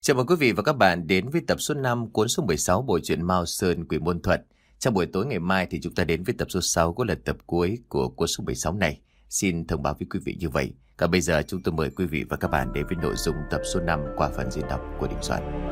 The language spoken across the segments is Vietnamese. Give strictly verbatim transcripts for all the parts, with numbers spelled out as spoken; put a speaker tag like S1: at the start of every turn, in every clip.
S1: Chào mừng quý vị và các bạn đến với tập số năm cuốn số mười sáu bộ truyện Mao Sơn Quỷ Môn Thuật. Trong buổi tối ngày mai thì chúng ta đến với tập số sáu cũng là tập cuối của cuốn số mười sáu này. Xin thông báo với quý vị như vậy. Còn bây giờ chúng tôi mời quý vị và các bạn đến với nội dung tập số năm qua phần diễn đọc của Đình Soạn.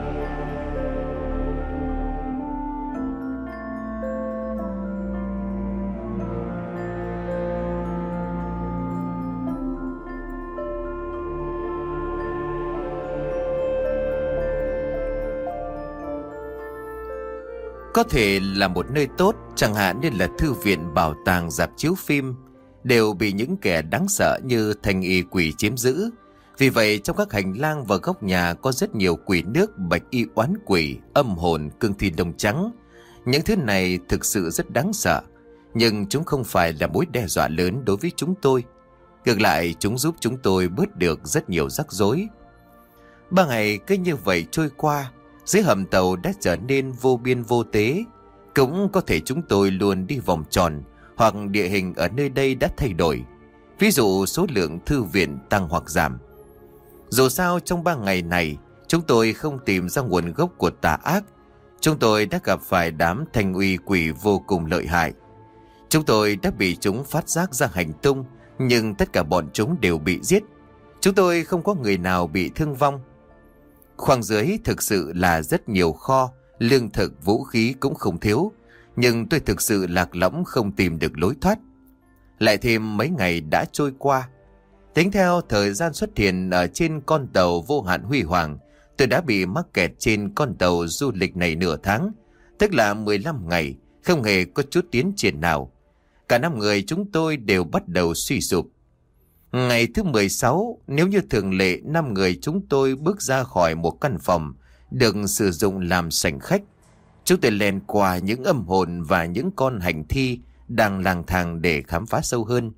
S1: Có thể là một nơi tốt, chẳng hạn như là thư viện, bảo tàng, rạp chiếu phim, đều bị những kẻ đáng sợ như thành y quỷ chiếm giữ. Vì vậy trong các hành lang và góc nhà có rất nhiều quỷ nước, bạch y oán quỷ, âm hồn, cương thi lông trắng. Những thứ này thực sự rất đáng sợ, nhưng chúng không phải là mối đe dọa lớn đối với chúng tôi. Ngược lại, chúng giúp chúng tôi bớt được rất nhiều rắc rối. Ba ngày cứ như vậy trôi qua, dưới hầm tàu đã trở nên vô biên vô tế. Cũng có thể chúng tôi luôn đi vòng tròn, hoặc địa hình ở nơi đây đã thay đổi. Ví dụ số lượng thư viện tăng hoặc giảm. Dù sao trong ba ngày này, chúng tôi không tìm ra nguồn gốc của tà ác. Chúng tôi đã gặp phải đám thanh uy quỷ vô cùng lợi hại. Chúng tôi đã bị chúng phát giác ra hành tung, nhưng tất cả bọn chúng đều bị giết. Chúng tôi không có người nào bị thương vong. Khoang dưới thực sự là rất nhiều kho, lương thực, vũ khí cũng không thiếu, nhưng tôi thực sự lạc lõng không tìm được lối thoát. Lại thêm mấy ngày đã trôi qua. Tính theo thời gian xuất hiện ở trên con tàu vô hạn huy hoàng, tôi đã bị mắc kẹt trên con tàu du lịch này nửa tháng, tức là mười lăm ngày, không hề có chút tiến triển nào. Cả năm người chúng tôi đều bắt đầu suy sụp. Ngày thứ mười sáu, nếu như thường lệ, năm người chúng tôi bước ra khỏi một căn phòng được sử dụng làm sảnh khách. Chúng tôi len qua những âm hồn và những con hành thi đang lang thang để khám phá sâu hơn.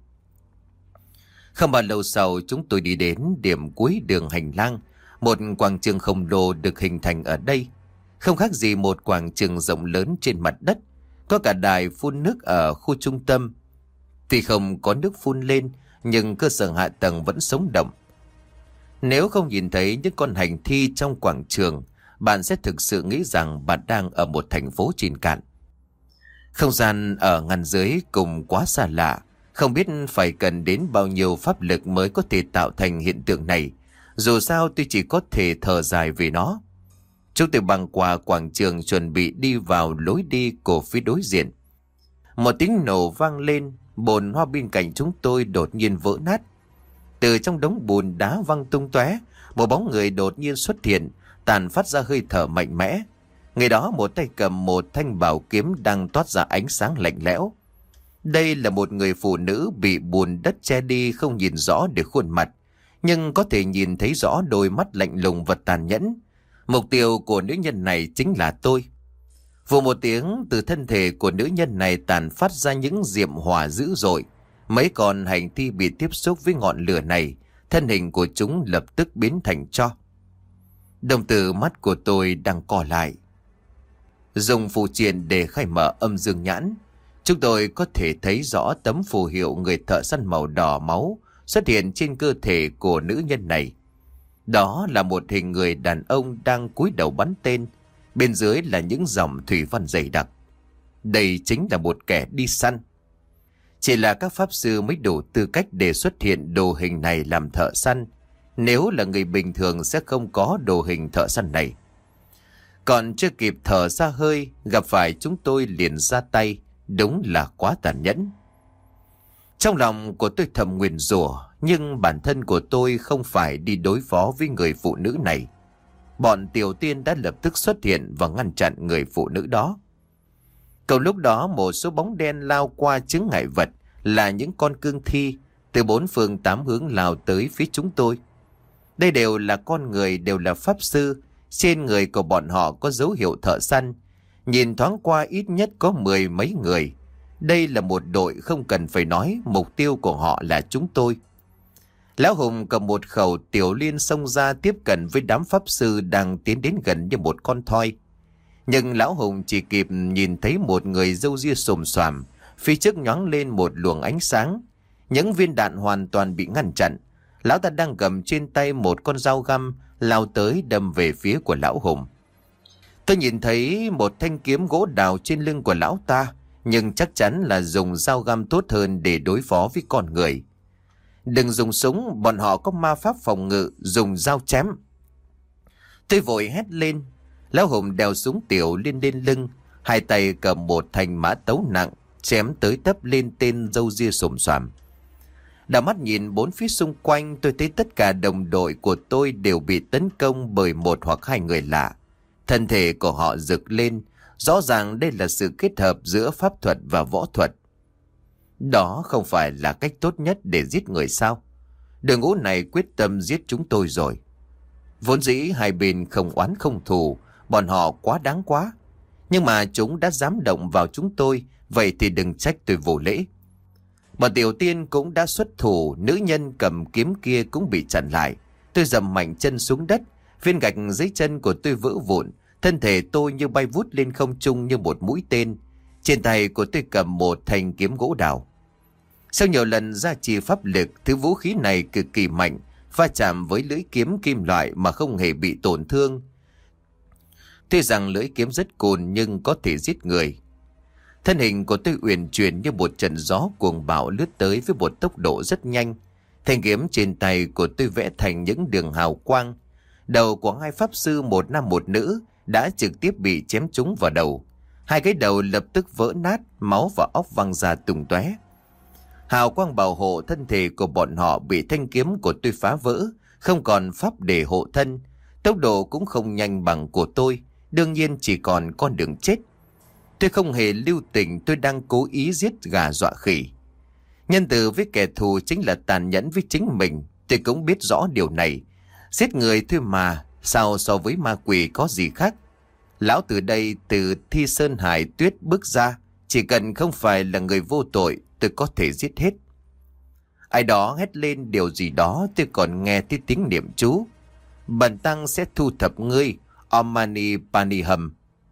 S1: Không bao lâu sau, chúng tôi đi đến điểm cuối đường hành lang, một quảng trường khổng lồ được hình thành ở đây. Không khác gì một quảng trường rộng lớn trên mặt đất, có cả đài phun nước ở khu trung tâm. Tuy không có nước phun lên, nhưng cơ sở hạ tầng vẫn sống động. Nếu không nhìn thấy những con hành thi trong quảng trường, bạn sẽ thực sự nghĩ rằng bạn đang ở một thành phố trên cạn. Không gian ở ngăn dưới cùng quá xa lạ, không biết phải cần đến bao nhiêu pháp lực mới có thể tạo thành hiện tượng này. Dù sao tôi chỉ có thể thở dài vì nó. Chúng tôi băng qua quảng trường chuẩn bị đi vào lối đi của phía đối diện. Một tiếng nổ vang lên, bồn hoa bên cạnh chúng tôi đột nhiên vỡ nát. Từ trong đống bùn đá văng tung tóe, một bóng người đột nhiên xuất hiện, tàn phát ra hơi thở mạnh mẽ. Người đó một tay cầm một thanh bảo kiếm đang toát ra ánh sáng lạnh lẽo. Đây là một người phụ nữ bị bùn đất che đi, không nhìn rõ được khuôn mặt, nhưng có thể nhìn thấy rõ đôi mắt lạnh lùng và tàn nhẫn. Mục tiêu của nữ nhân này chính là tôi. Vù một tiếng, từ thân thể của nữ nhân này tàn phát ra những diệm hỏa dữ dội. Mấy con hành thi bị tiếp xúc với ngọn lửa này, thân hình của chúng lập tức biến thành tro. Đồng tử mắt của tôi đang co lại. Dùng phù triện để khai mở âm dương nhãn, chúng tôi có thể thấy rõ tấm phù hiệu người thợ săn màu đỏ máu xuất hiện trên cơ thể của nữ nhân này. Đó là một hình người đàn ông đang cúi đầu bắn tên. Bên dưới là những dòng thủy văn dày đặc. Đây chính là một kẻ đi săn. Chỉ là các pháp sư mới đủ tư cách để xuất hiện đồ hình này làm thợ săn. Nếu là người bình thường sẽ không có đồ hình thợ săn này. Còn chưa kịp thở ra hơi, gặp phải chúng tôi liền ra tay. Đúng là quá tàn nhẫn. Trong lòng của tôi thầm nguyền rủa, nhưng bản thân của tôi không phải đi đối phó với người phụ nữ này. Bọn tiểu tiên đã lập tức xuất hiện và ngăn chặn người phụ nữ đó. Cùng lúc đó, một số bóng đen lao qua chướng ngại vật là những con cương thi từ bốn phương tám hướng lao tới phía chúng tôi. Đây đều là con người, đều là pháp sư. Trên người của bọn họ có dấu hiệu thợ săn. Nhìn thoáng qua ít nhất có mười mấy người. Đây là một đội không cần phải nói, mục tiêu của họ là chúng tôi. Lão Hùng cầm một khẩu tiểu liên xông ra tiếp cận với đám pháp sư đang tiến đến gần như một con thoi. Nhưng Lão Hùng chỉ kịp nhìn thấy một người râu ria xồm xoàm, phía trước nhoáng lên một luồng ánh sáng. Những viên đạn hoàn toàn bị ngăn chặn. Lão ta đang cầm trên tay một con dao găm, lao tới đâm về phía của lão Hùng. Tôi nhìn thấy một thanh kiếm gỗ đào trên lưng của lão ta, nhưng chắc chắn là dùng dao găm tốt hơn để đối phó với con người. Đừng dùng súng, bọn họ có ma pháp phòng ngự, dùng dao chém. Tôi vội hét lên. Lão Hùng đeo súng tiểu lên lên lưng, hai tay cầm một thanh mã tấu nặng, chém tới tấp lên tên râu ria xồm xoàm. Đảo mắt nhìn bốn phía xung quanh, tôi thấy tất cả đồng đội của tôi đều bị tấn công bởi một hoặc hai người lạ. Thân thể của họ rực lên, rõ ràng đây là sự kết hợp giữa pháp thuật và võ thuật. Đó không phải là cách tốt nhất để giết người sao? Đội ngũ này quyết tâm giết chúng tôi rồi. Vốn dĩ hai bên không oán không thù, bọn họ quá đáng quá. Nhưng mà chúng đã dám động vào chúng tôi, vậy thì đừng trách tôi vô lễ. Bọn Tiểu Tiên cũng đã xuất thủ, nữ nhân cầm kiếm kia cũng bị chặn lại. Tôi dầm mạnh chân xuống đất, viên gạch dưới chân của tôi vỡ vụn, thân thể tôi như bay vút lên không trung như một mũi tên. Trên tay của tôi cầm một thanh kiếm gỗ đào. Sau nhiều lần gia trì pháp lực, thứ vũ khí này cực kỳ mạnh, va chạm với lưỡi kiếm kim loại mà không hề bị tổn thương. Tuy rằng lưỡi kiếm rất cồn nhưng có thể giết người. Thân hình của tôi uyển chuyển như một trận gió cuồng bạo lướt tới với một tốc độ rất nhanh. Thanh kiếm trên tay của tôi vẽ thành những đường hào quang. Đầu của hai pháp sư một nam một nữ đã trực tiếp bị chém trúng vào đầu. Hai cái đầu lập tức vỡ nát, máu và óc văng ra tung tóe. Hào quang bảo hộ thân thể của bọn họ bị thanh kiếm của tôi phá vỡ, không còn pháp để hộ thân. Tốc độ cũng không nhanh bằng của tôi, đương nhiên chỉ còn con đường chết. Tôi không hề lưu tình, tôi đang cố ý giết gà dọa khỉ. Nhân từ với kẻ thù chính là tàn nhẫn với chính mình, tôi cũng biết rõ điều này. Giết người thôi mà, sao so với ma quỷ có gì khác? Lão từ đây từ Thi Sơn Hải Tuyết bước ra, chỉ cần không phải là người vô tội, tôi có thể giết hết. Ai đó hét lên điều gì đó, tôi còn nghe thấy tiếng niệm chú. Bần tăng sẽ thu thập ngươi, Om Mani Padme Hum.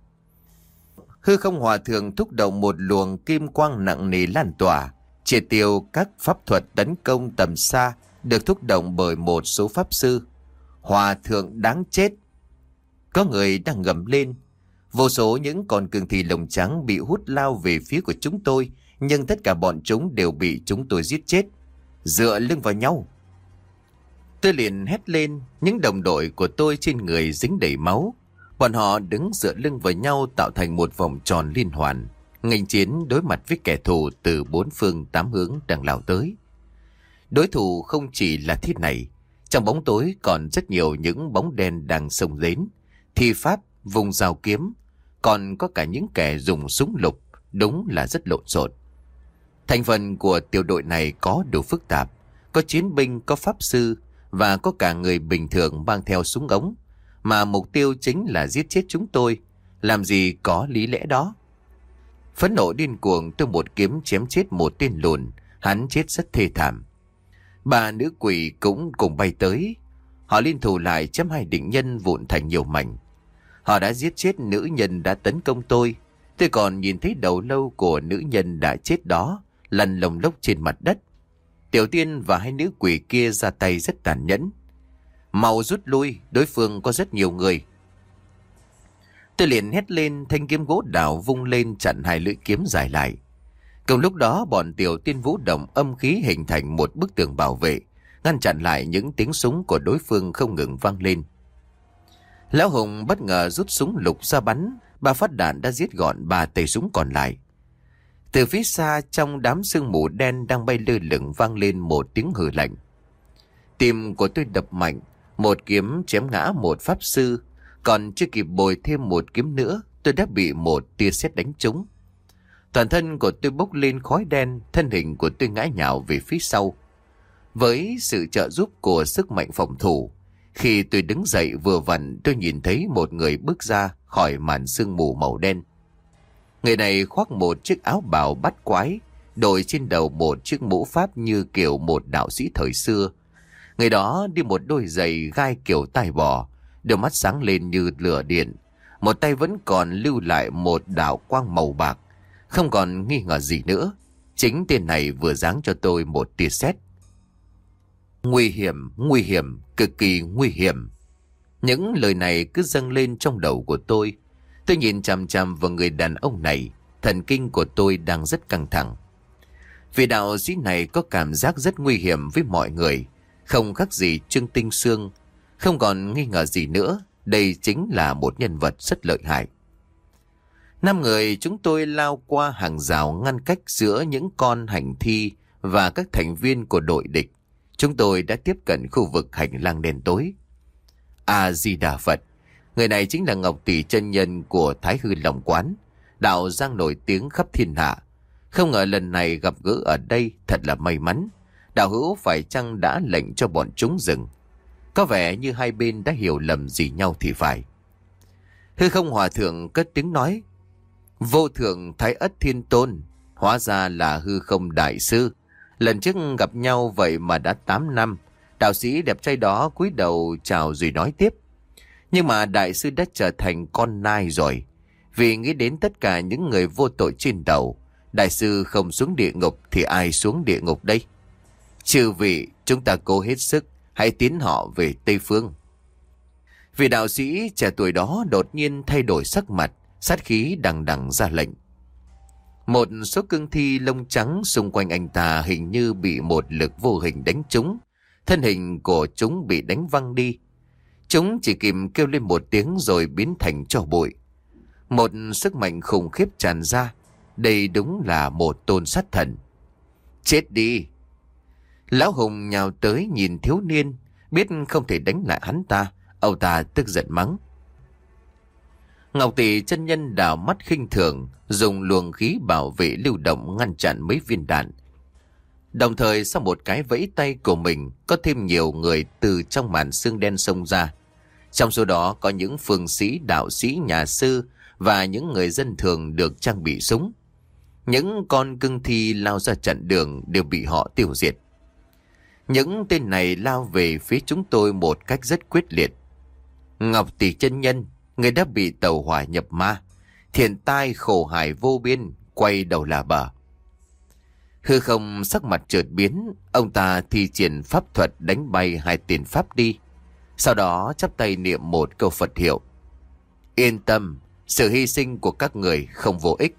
S1: Hư không hòa thượng thúc động một luồng kim quang nặng nề lan tỏa, triệt tiêu các pháp thuật tấn công tầm xa được thúc động bởi một số pháp sư. Hòa thượng đáng chết! Có người đang gầm lên. Vô số những con cương thi lồng trắng bị hút lao về phía của chúng tôi, nhưng tất cả bọn chúng đều bị chúng tôi giết chết. Dựa lưng vào nhau. Tôi liền hét lên, những đồng đội của tôi trên người dính đầy máu. Bọn họ đứng dựa lưng vào nhau tạo thành một vòng tròn liên hoàn, nghênh chiến đối mặt với kẻ thù từ bốn phương tám hướng đang lao tới. Đối thủ không chỉ là thiết này, trong bóng tối còn rất nhiều những bóng đen đang xông đến, thi pháp, vùng dao kiếm, còn có cả những kẻ dùng súng lục, đúng là rất lộn xộn. Thành phần của tiểu đội này có đủ phức tạp, có chiến binh, có pháp sư và có cả người bình thường mang theo súng ống, mà mục tiêu chính là giết chết chúng tôi, làm gì có lý lẽ đó. Phẫn nộ điên cuồng, tôi một kiếm chém chết một tên lùn, hắn chết rất thê thảm. Ba nữ quỷ cũng cùng bay tới, họ liên thủ lại chém hai định nhân vụn thành nhiều mảnh. Họ đã giết chết nữ nhân đã tấn công tôi. Tôi còn nhìn thấy đầu lâu của nữ nhân đã chết đó lăn lồng lốc trên mặt đất. Tiểu Tiên và hai nữ quỷ kia ra tay rất tàn nhẫn. Mau rút lui, đối phương có rất nhiều người. Tôi liền hét lên, thanh kiếm gỗ đào vung lên chặn hai lưỡi kiếm dài lại. Cùng lúc đó bọn Tiểu Tiên vũ động âm khí hình thành một bức tường bảo vệ, ngăn chặn lại những tiếng súng của đối phương không ngừng vang lên. Lão Hùng bất ngờ rút súng lục ra bắn, ba phát đạn đã giết gọn ba tay súng còn lại. Từ phía xa trong đám sương mù đen đang bay lơ lửng vang lên một tiếng hừ lạnh. Tim của tôi đập mạnh, một kiếm chém ngã một pháp sư, còn chưa kịp bồi thêm một kiếm nữa, tôi đã bị một tia sét đánh trúng. Toàn thân của tôi bốc lên khói đen, thân hình của tôi ngã nhào về phía sau. Với sự trợ giúp của sức mạnh phòng thủ, khi tôi đứng dậy vừa vặn tôi nhìn thấy một người bước ra khỏi màn sương mù màu đen. Người này khoác một chiếc áo bào bắt quái, đội trên đầu một chiếc mũ pháp như kiểu một đạo sĩ thời xưa. Người đó đi một đôi giày gai kiểu tai bò, đôi mắt sáng lên như lửa điện. Một tay vẫn còn lưu lại một đạo quang màu bạc. Không còn nghi ngờ gì nữa, chính tên này vừa giáng cho tôi một tia sét. Nguy hiểm, nguy hiểm, cực kỳ nguy hiểm. Những lời này cứ dâng lên trong đầu của tôi. Tôi nhìn chằm chằm vào người đàn ông này. Thần kinh của tôi đang rất căng thẳng. Vì đạo sĩ này có cảm giác rất nguy hiểm với mọi người. Không khác gì Trương Tinh Sương. Không còn nghi ngờ gì nữa. Đây chính là một nhân vật rất lợi hại. Năm người chúng tôi lao qua hàng rào ngăn cách giữa những con hành thi và các thành viên của đội địch. Chúng tôi đã tiếp cận khu vực hành lang đen tối. A-di-đà Phật. Người này chính là Ngọc Tỷ chân nhân của Thái Hư Long Quán, đạo giang nổi tiếng khắp thiên hạ. Không ngờ lần này gặp gỡ ở đây thật là may mắn. Đạo hữu phải chăng đã lệnh cho bọn chúng dừng? Có vẻ như hai bên đã hiểu lầm gì nhau thì phải. Hư Không Hòa Thượng cất tiếng nói: Vô thượng Thái Ất Thiên Tôn, hóa ra là Hư Không Đại Sư. Lần trước gặp nhau vậy mà đã tám năm. Đạo sĩ đẹp trai đó cúi đầu chào rồi nói tiếp: Nhưng mà Đại Sư đã trở thành con nai rồi. Vì nghĩ đến tất cả những người vô tội trên đầu, Đại Sư không xuống địa ngục thì ai xuống địa ngục đây? Chư vị, chúng ta cố hết sức, hãy tiến họ về Tây Phương. Vị đạo sĩ trẻ tuổi đó đột nhiên thay đổi sắc mặt, sát khí đằng đằng ra lệnh. Một số cương thi lông trắng xung quanh anh ta hình như bị một lực vô hình đánh trúng. Thân hình của chúng bị đánh văng đi. Chúng chỉ kịp kêu lên một tiếng rồi biến thành tro bụi. Một sức mạnh khủng khiếp tràn ra. Đây đúng là một tôn sát thần. Chết đi! Lão Hùng nhào tới nhìn thiếu niên, biết không thể đánh lại hắn ta. Ông ta tức giận mắng. Ngọc Tỷ chân nhân đảo mắt khinh thường, dùng luồng khí bảo vệ lưu động ngăn chặn mấy viên đạn. Đồng thời sau một cái vẫy tay của mình, có thêm nhiều người từ trong màn sương đen xông ra. Trong số đó có những phương sĩ, đạo sĩ, nhà sư và những người dân thường được trang bị súng. Những con cương thi lao ra chặn đường đều bị họ tiêu diệt. Những tên này lao về phía chúng tôi một cách rất quyết liệt. Ngọc Tỷ chân nhân, người đã bị tàu hỏa nhập ma, thiện tai khổ hải vô biên, quay đầu là bờ. Hư Không sắc mặt chợt biến, ông ta thi triển pháp thuật đánh bay hai tiền pháp đi. Sau đó chắp tay niệm một câu Phật hiệu. Yên tâm, sự hy sinh của các người không vô ích.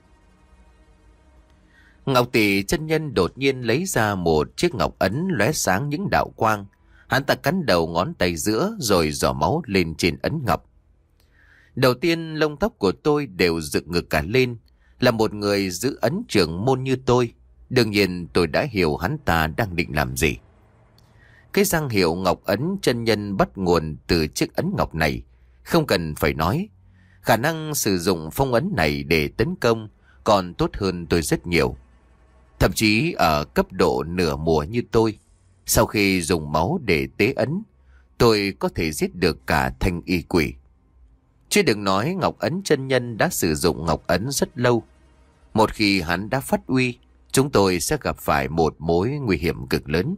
S1: Ngọc Tỷ chân nhân đột nhiên lấy ra một chiếc ngọc ấn lóe sáng những đạo quang. Hắn ta cắn đầu ngón tay giữa rồi giỏ máu lên trên ấn ngọc. Đầu tiên lông tóc của tôi đều dựng ngược cả lên. Là một người giữ ấn trưởng môn như tôi, đương nhiên tôi đã hiểu hắn ta đang định làm gì. Cái danh hiệu ngọc ấn chân nhân bắt nguồn từ chiếc ấn ngọc này. Không cần phải nói, khả năng sử dụng phong ấn này để tấn công còn tốt hơn tôi rất nhiều. Thậm chí ở cấp độ nửa mùa như tôi, sau khi dùng máu để tế ấn, tôi có thể giết được cả thanh y quỷ. Chứ đừng nói ngọc ấn chân nhân đã sử dụng ngọc ấn rất lâu. Một khi hắn đã phát uy, chúng tôi sẽ gặp phải một mối nguy hiểm cực lớn.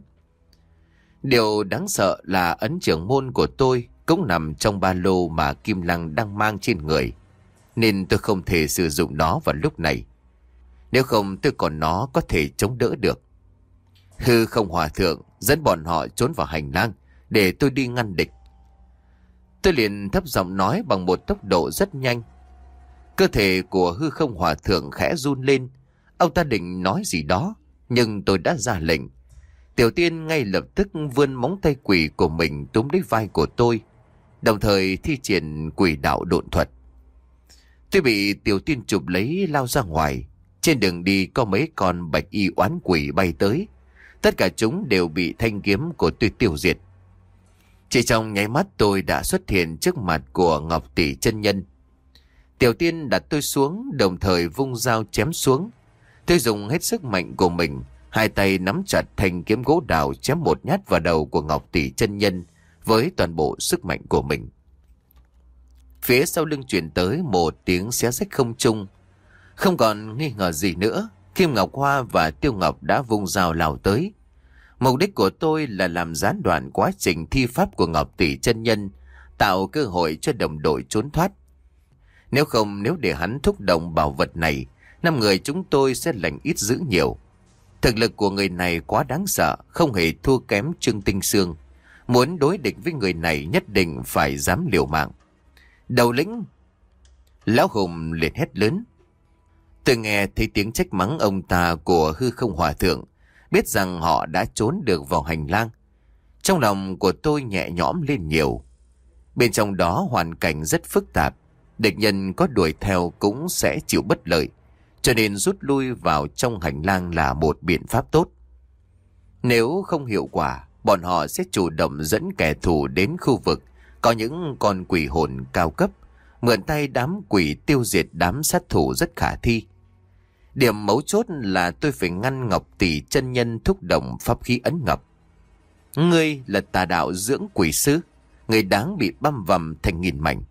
S1: Điều đáng sợ là ấn trưởng môn của tôi cũng nằm trong ba lô mà Kim Lăng đang mang trên người, nên tôi không thể sử dụng nó vào lúc này. Nếu không tôi còn nó có thể chống đỡ được. Hư Không Hòa Thượng dẫn bọn họ trốn vào hành lang để tôi đi ngăn địch. Tôi liền thấp giọng nói bằng một tốc độ rất nhanh. Cơ thể của Hư Không Hòa Thượng khẽ run lên. Ông ta định nói gì đó, nhưng tôi đã ra lệnh. Tiểu Tiên ngay lập tức vươn móng tay quỷ của mình túm lấy vai của tôi, đồng thời thi triển quỷ đạo độn thuật. Tôi bị Tiểu Tiên chụp lấy lao ra ngoài. Trên đường đi có mấy con bạch y oán quỷ bay tới. Tất cả chúng đều bị thanh kiếm của tôi tiêu diệt. Chỉ trong nháy mắt tôi đã xuất hiện trước mặt của Ngọc Tỷ chân nhân. Tiểu Tiên đặt tôi xuống, đồng thời vung dao chém xuống. Tôi dùng hết sức mạnh của mình, hai tay nắm chặt thanh kiếm gỗ đào chém một nhát vào đầu của Ngọc Tỷ chân nhân với toàn bộ sức mạnh của mình. Phía sau lưng truyền tới một tiếng xé rách không trung. Không còn nghi ngờ gì nữa, Kim Ngọc Hoa và Tiêu Ngọc đã vung dao lao tới. Mục đích của tôi là làm gián đoạn quá trình thi pháp của Ngọc Tỷ chân nhân, tạo cơ hội cho đồng đội trốn thoát. Nếu không, nếu để hắn thúc động bảo vật này, năm người chúng tôi sẽ lành ít dữ nhiều. Thực lực của người này quá đáng sợ, không hề thua kém Trương Tinh Sương, Muốn đối địch với người này nhất định phải dám liều mạng. Đầu lĩnh! Lão Hùng liền hét lớn. Tôi nghe thấy tiếng trách mắng ông ta của Hư Không Hòa Thượng, biết rằng họ đã trốn được vào hành lang. Trong lòng của tôi nhẹ nhõm lên nhiều. Bên trong đó hoàn cảnh rất phức tạp, địch nhân có đuổi theo cũng sẽ chịu bất lợi, cho nên rút lui vào trong hành lang là một biện pháp tốt. Nếu không hiệu quả, bọn họ sẽ chủ động dẫn kẻ thù đến khu vực có những con quỷ hồn cao cấp, mượn tay đám quỷ tiêu diệt đám sát thủ rất khả thi. Điểm mấu chốt là tôi phải ngăn Ngọc Tỷ chân nhân thúc động pháp khí ấn ngọc. Ngươi là tà đạo dưỡng quỷ sứ, người đáng bị băm vằm thành nghìn mảnh.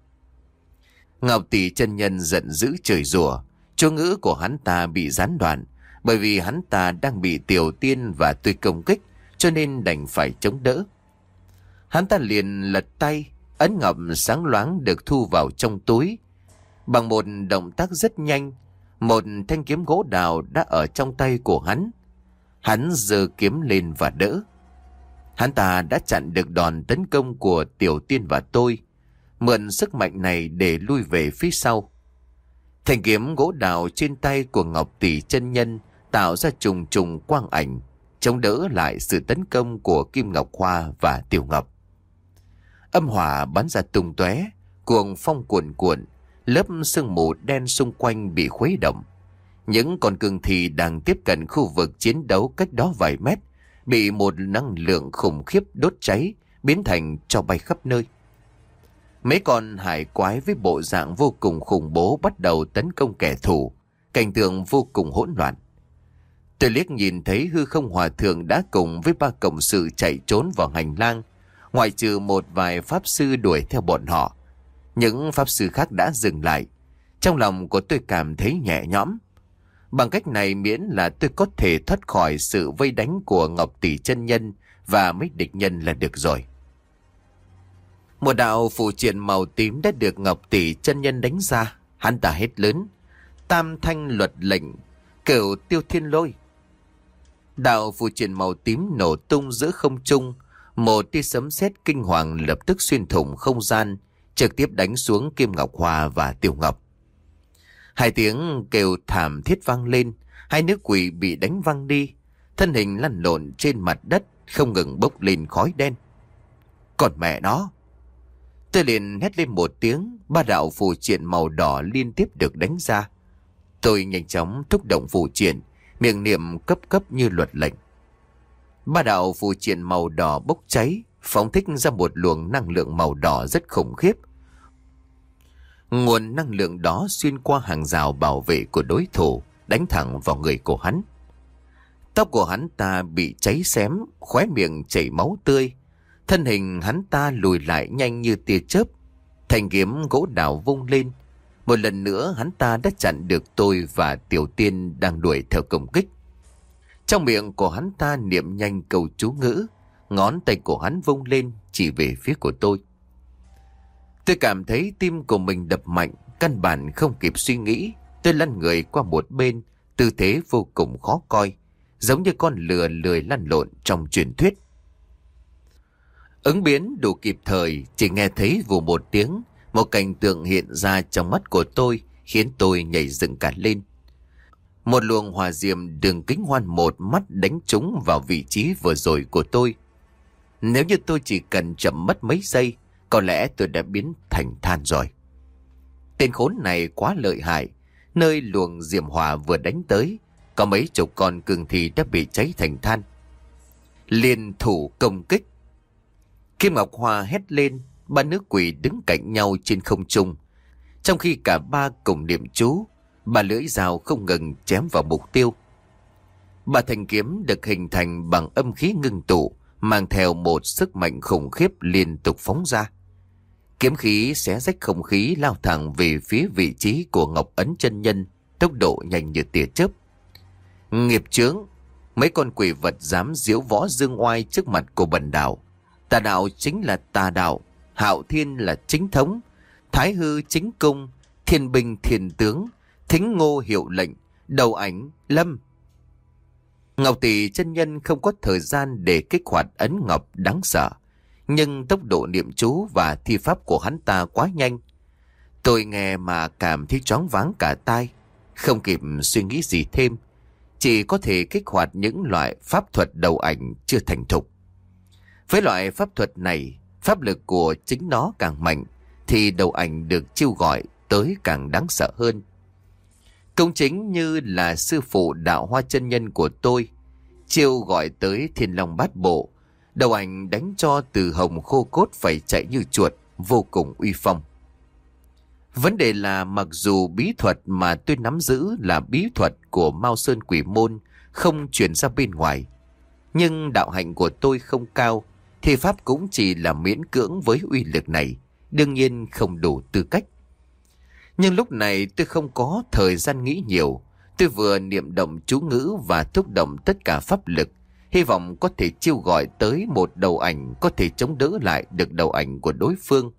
S1: Ngọc Tỷ chân nhân giận dữ chửi rủa, chú ngữ của hắn ta bị gián đoạn, bởi vì hắn ta đang bị Tiểu Tiên và tôi công kích, cho nên đành phải chống đỡ. Hắn ta liền lật tay, ấn ngọc sáng loáng được thu vào trong túi. Bằng một động tác rất nhanh, một thanh kiếm gỗ đào đã ở trong tay của hắn. Hắn giơ kiếm lên và đỡ. Hắn ta đã chặn được đòn tấn công của Tiểu Tiên và tôi, mượn sức mạnh này để lui về phía sau. Thanh kiếm gỗ đào trên tay của Ngọc Tỷ chân nhân tạo ra trùng trùng quang ảnh, chống đỡ lại sự tấn công của Kim Ngọc Hoa và Tiểu Ngọc. Âm hỏa bắn ra tung tóe, cuồng phong cuồn cuộn, lớp sương mù đen xung quanh bị khuấy động. Những con cương thi đang tiếp cận khu vực chiến đấu cách đó vài mét bị một năng lượng khủng khiếp đốt cháy, biến thành tro bay khắp nơi. Mấy con hải quái với bộ dạng vô cùng khủng bố bắt đầu tấn công kẻ thù, cảnh tượng vô cùng hỗn loạn. Tôi liếc nhìn thấy Hư Không Hòa Thượng đã cùng với ba cộng sự chạy trốn vào hành lang, ngoại trừ một vài pháp sư đuổi theo bọn họ. Những pháp sư khác đã dừng lại. Trong lòng của tôi cảm thấy nhẹ nhõm. Bằng cách này miễn là tôi có thể thoát khỏi sự vây đánh của Ngọc Tỷ chân nhân và mấy địch nhân là được rồi. Một đạo phù triện màu tím đã được Ngọc Tỷ chân nhân đánh ra. Hắn ta hét lớn: Tam thanh luật lệnh, cửu tiêu thiên lôi. Đạo phù triện màu tím nổ tung giữa không trung. Một tia sấm sét kinh hoàng lập tức xuyên thủng không gian, trực tiếp đánh xuống Kim Ngọc Hoa và Tiểu Ngọc. Hai tiếng kêu thảm thiết vang lên, hai nữ quỷ bị đánh văng đi, thân hình lăn lộn trên mặt đất, không ngừng bốc lên khói đen. Còn mẹ nó! Tôi liền hét lên một tiếng, ba đạo phù triện màu đỏ liên tiếp được đánh ra. Tôi nhanh chóng thúc động phù triện, miệng niệm cấp cấp như luật lệnh. Ba đạo phù triện màu đỏ bốc cháy, phóng thích ra một luồng năng lượng màu đỏ rất khủng khiếp. Nguồn năng lượng đó xuyên qua hàng rào bảo vệ của đối thủ, đánh thẳng vào người của hắn. Tóc của hắn ta bị cháy xém, khóe miệng chảy máu tươi. Thân hình hắn ta lùi lại nhanh như tia chớp. Thanh kiếm gỗ đào vung lên. Một lần nữa hắn ta đã chặn được tôi và Tiểu Tiên đang đuổi theo công kích. Trong miệng của hắn ta niệm nhanh câu chú ngữ, ngón tay của hắn vung lên chỉ về phía của tôi. Tôi cảm thấy tim của mình đập mạnh, căn bản không kịp suy nghĩ. Tôi lăn người qua một bên, tư thế vô cùng khó coi, giống như con lừa lười lăn lộn trong truyền thuyết. Ứng biến đủ kịp thời, chỉ nghe thấy vù một tiếng, một cảnh tượng hiện ra trong mắt của tôi khiến tôi nhảy dựng cả lên. Một luồng hỏa diệm đường kính hoan một mắt đánh trúng vào vị trí vừa rồi của tôi. Nếu như tôi chỉ cần chậm mất mấy giây, có lẽ tôi đã biến thành than rồi. Tên khốn này quá lợi hại. Nơi luồng diệm hỏa vừa đánh tới, có mấy chục con cương thi đã bị cháy thành than. Liên thủ công kích. Kim Ngọc Hoa hét lên, ba nữ quỷ đứng cạnh nhau trên không trung. Trong khi cả ba cùng niệm chú, ba lưỡi dao không ngừng chém vào mục tiêu. Ba thanh kiếm được hình thành bằng âm khí ngưng tụ, mang theo một sức mạnh khủng khiếp liên tục phóng ra. Kiếm khí xé rách không khí lao thẳng về phía vị trí của Ngọc Ấn chân nhân, tốc độ nhanh như tia chớp. Nghiệp chướng, mấy con quỷ vật dám diễu võ dương oai trước mặt của bần đạo. Tà đạo chính là tà đạo, Hạo Thiên là chính thống, Thái Hư chính cung, Thiên binh thiên tướng, Thính Ngô hiệu lệnh, Đầu ảnh lâm. Ngọc Tỷ chân nhân không có thời gian để kích hoạt ấn ngọc đáng sợ, nhưng tốc độ niệm chú và thi pháp của hắn ta quá nhanh. Tôi nghe mà cảm thấy choáng váng cả tai, không kịp suy nghĩ gì thêm, chỉ có thể kích hoạt những loại pháp thuật đầu ảnh chưa thành thục. Với loại pháp thuật này, pháp lực của chính nó càng mạnh, thì đầu ảnh được chiêu gọi tới càng đáng sợ hơn. Công chính như là sư phụ Đạo Hoa chân nhân của tôi, chiêu gọi tới Thiên Long Bát Bộ, đầu ảnh đánh cho Từ Hồng khô cốt phải chạy như chuột, vô cùng uy phong. Vấn đề là mặc dù bí thuật mà tôi nắm giữ là bí thuật của Mao Sơn Quỷ Môn, không truyền ra bên ngoài, nhưng đạo hạnh của tôi không cao, thì pháp cũng chỉ là miễn cưỡng với uy lực này, đương nhiên không đủ tư cách. Nhưng lúc này tôi không có thời gian nghĩ nhiều, tôi vừa niệm động chú ngữ và thúc động tất cả pháp lực, hy vọng có thể chiêu gọi tới một đầu ảnh có thể chống đỡ lại được đầu ảnh của đối phương.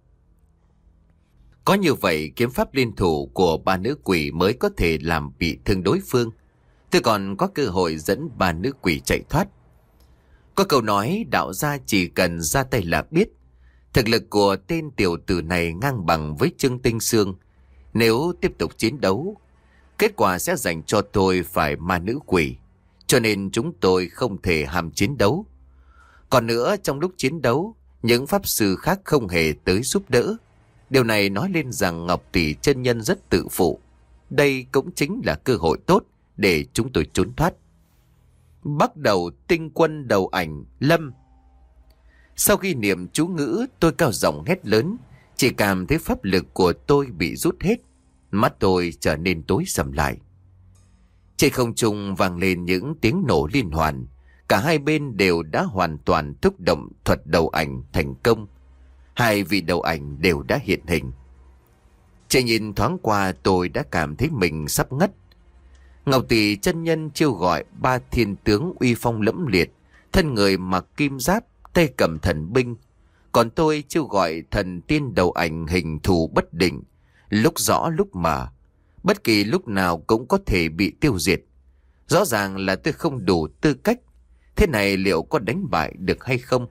S1: Có như vậy, kiếm pháp liên thủ của ba nữ quỷ mới có thể làm bị thương đối phương. Tôi còn có cơ hội dẫn ba nữ quỷ chạy thoát. Có câu nói đạo gia chỉ cần ra tay là biết. Thực lực của tên tiểu tử này ngang bằng với Trương Tinh Sương. Nếu tiếp tục chiến đấu, kết quả sẽ dành cho tôi phải ma nữ quỷ. Cho nên chúng tôi không thể ham chiến đấu. Còn nữa, trong lúc chiến đấu, những pháp sư khác không hề tới giúp đỡ. Điều này nói lên rằng Ngọc Tỷ chân nhân rất tự phụ. Đây cũng chính là cơ hội tốt để chúng tôi trốn thoát. Bắt đầu tinh quân đầu ảnh lâm. Sau khi niệm chú ngữ, tôi cao giọng hét lớn, chỉ cảm thấy pháp lực của tôi bị rút hết. Mắt tôi trở nên tối sầm lại. Trên không trung vang lên những tiếng nổ liên hoàn. Cả hai bên đều đã hoàn toàn thúc động thuật đầu ảnh thành công. Hai vị đầu ảnh đều đã hiện hình. Chỉ nhìn thoáng qua tôi đã cảm thấy mình sắp ngất. Ngọc Tỷ chân nhân chiêu gọi ba thiên tướng uy phong lẫm liệt, thân người mặc kim giáp, tay cầm thần binh. Còn tôi chiêu gọi thần tiên đầu ảnh hình thù bất định, lúc rõ lúc mờ, bất kỳ lúc nào cũng có thể bị tiêu diệt. Rõ ràng là tôi không đủ tư cách. Thế này liệu có đánh bại được hay không?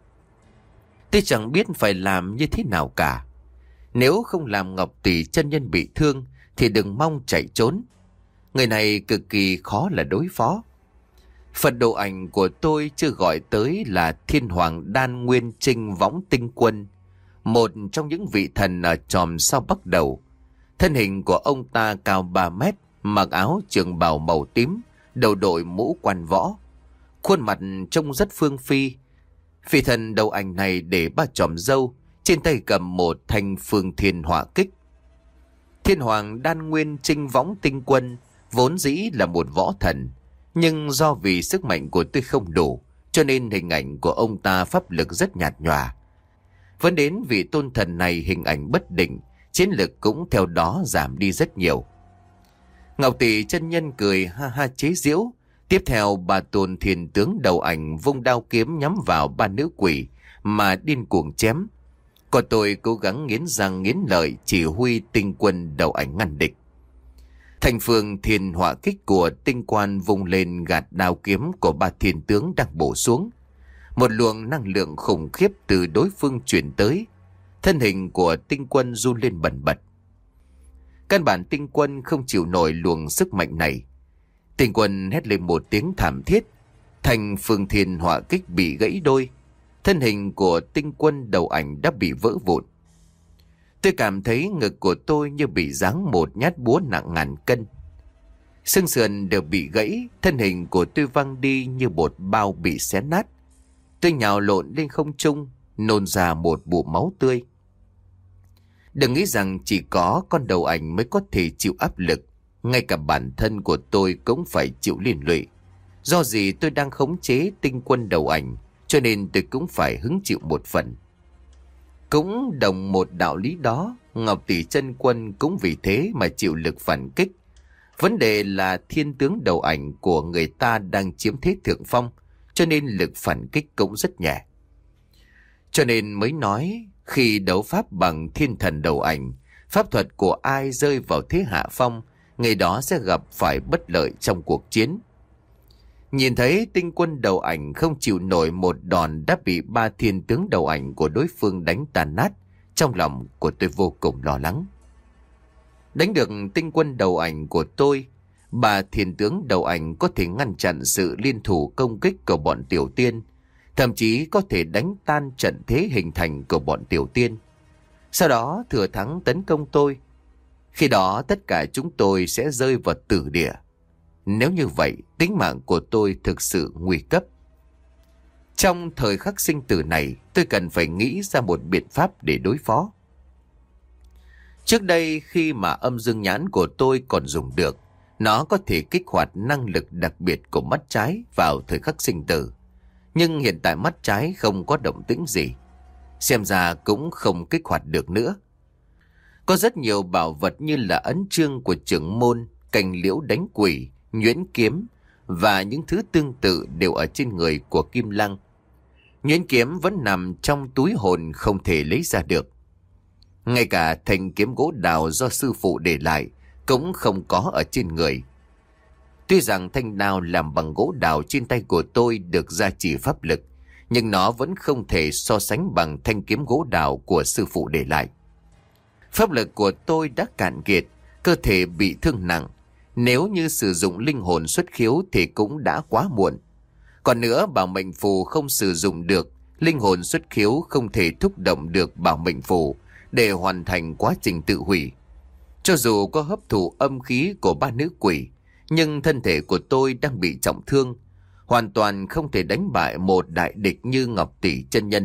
S1: Tôi chẳng biết phải làm như thế nào cả. Nếu không làm Ngọc Tỷ chân nhân bị thương thì đừng mong chạy trốn. Người này cực kỳ khó là đối phó. Phật độ ảnh của tôi chưa gọi tới là Thiên Hoàng Đan Nguyên Trinh Võng Tinh Quân, một trong những vị thần ở chòm sao bắc đầu. Thân hình của ông ta cao ba mét, mặc áo trường bào màu tím, đầu đội mũ quan võ. Khuôn mặt trông rất phương phi. Vị thần đầu ảnh này để ba chòm râu, trên tay cầm một thanh phương thiên hỏa kích. Thiên Hoàng Đan Nguyên Trinh Võng Tinh Quân vốn dĩ là một võ thần, nhưng do vì sức mạnh của tôi không đủ, cho nên hình ảnh của ông ta pháp lực rất nhạt nhòa. Vẫn đến vị tôn thần này hình ảnh bất định, chiến lực cũng theo đó giảm đi rất nhiều. Ngọc Tỷ chân nhân cười ha ha chế giễu. Tiếp theo bà tôn thiên tướng đầu ảnh vung đao kiếm nhắm vào ba nữ quỷ mà điên cuồng chém. Còn tôi cố gắng nghiến răng nghiến lợi chỉ huy tinh quân đầu ảnh ngăn địch. Thành phương thiên hỏa kích của tinh quan vung lên gạt đao kiếm của ba thiên tướng đang bổ xuống. Một luồng năng lượng khủng khiếp từ đối phương chuyển tới. Thân hình của tinh quân run lên bần bật. Căn bản tinh quân không chịu nổi luồng sức mạnh này. Tinh quân hét lên một tiếng thảm thiết. Thành phương thiên hỏa kích bị gãy đôi. Thân hình của tinh quân đầu ảnh đã bị vỡ vụn. Tôi cảm thấy ngực của tôi như bị giáng một nhát búa nặng ngàn cân. Xương sườn đều bị gãy, thân hình của tôi văng đi như bột bao bị xé nát. Tôi nhào lộn lên không trung, nôn ra một bụng máu tươi. Đừng nghĩ rằng chỉ có con đầu ảnh mới có thể chịu áp lực. Ngay cả bản thân của tôi cũng phải chịu liên lụy. Do gì tôi đang khống chế tinh quân đầu ảnh, cho nên tôi cũng phải hứng chịu một phần. Cũng đồng một đạo lý đó, Ngọc Tỷ chân quân cũng vì thế mà chịu lực phản kích. Vấn đề là thiên tướng đầu ảnh của người ta đang chiếm thế thượng phong, cho nên lực phản kích cũng rất nhẹ. Cho nên mới nói, khi đấu pháp bằng thiên thần đầu ảnh, pháp thuật của ai rơi vào thế hạ phong, người đó sẽ gặp phải bất lợi trong cuộc chiến. Nhìn thấy tinh quân đầu ảnh không chịu nổi một đòn đã bị ba thiên tướng đầu ảnh của đối phương đánh tàn nát, trong lòng của tôi vô cùng lo lắng. Đánh được tinh quân đầu ảnh của tôi, ba thiên tướng đầu ảnh có thể ngăn chặn sự liên thủ công kích của bọn Tiểu Tiên, thậm chí có thể đánh tan trận thế hình thành của bọn Tiểu Tiên. Sau đó thừa thắng tấn công tôi. Khi đó tất cả chúng tôi sẽ rơi vào tử địa. Nếu như vậy, tính mạng của tôi thực sự nguy cấp. Trong thời khắc sinh tử này, tôi cần phải nghĩ ra một biện pháp để đối phó. Trước đây khi mà âm dương nhãn của tôi còn dùng được, nó có thể kích hoạt năng lực đặc biệt của mắt trái vào thời khắc sinh tử. Nhưng hiện tại mắt trái không có động tĩnh gì, xem ra cũng không kích hoạt được nữa. Có rất nhiều bảo vật như là ấn chương của trưởng môn, cành liễu đánh quỷ, nhuyễn kiếm và những thứ tương tự đều ở trên người của Kim Lăng. Nhuyễn kiếm vẫn nằm trong túi hồn không thể lấy ra được. Ngay cả thanh kiếm gỗ đào do sư phụ để lại cũng không có ở trên người. Tuy rằng thanh đao làm bằng gỗ đào trên tay của tôi được gia trì pháp lực, nhưng nó vẫn không thể so sánh bằng thanh kiếm gỗ đào của sư phụ để lại. Pháp lực của tôi đã cạn kiệt, cơ thể bị thương nặng. Nếu như sử dụng linh hồn xuất khiếu thì cũng đã quá muộn. Còn nữa, bảo mệnh phù không sử dụng được, linh hồn xuất khiếu không thể thúc động được bảo mệnh phù để hoàn thành quá trình tự hủy. Cho dù có hấp thụ âm khí của ba nữ quỷ, nhưng thân thể của tôi đang bị trọng thương, hoàn toàn không thể đánh bại một đại địch như Ngọc Tỷ chân nhân.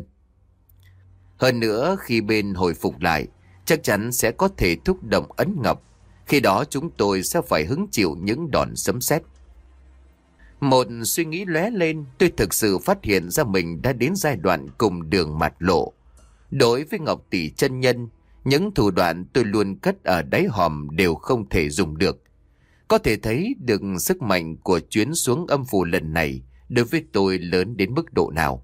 S1: Hơn nữa, khi bên hồi phục lại, chắc chắn sẽ có thể thúc động ấn ngọc. Khi đó chúng tôi sẽ phải hứng chịu những đòn sấm sét. Một suy nghĩ lóe lên, tôi thực sự phát hiện ra mình đã đến giai đoạn cùng đường mạt lộ. Đối với Ngọc Tỷ chân nhân, những thủ đoạn tôi luôn cất ở đáy hòm đều không thể dùng được. Có thể thấy được sức mạnh của chuyến xuống âm phủ lần này đối với tôi lớn đến mức độ nào.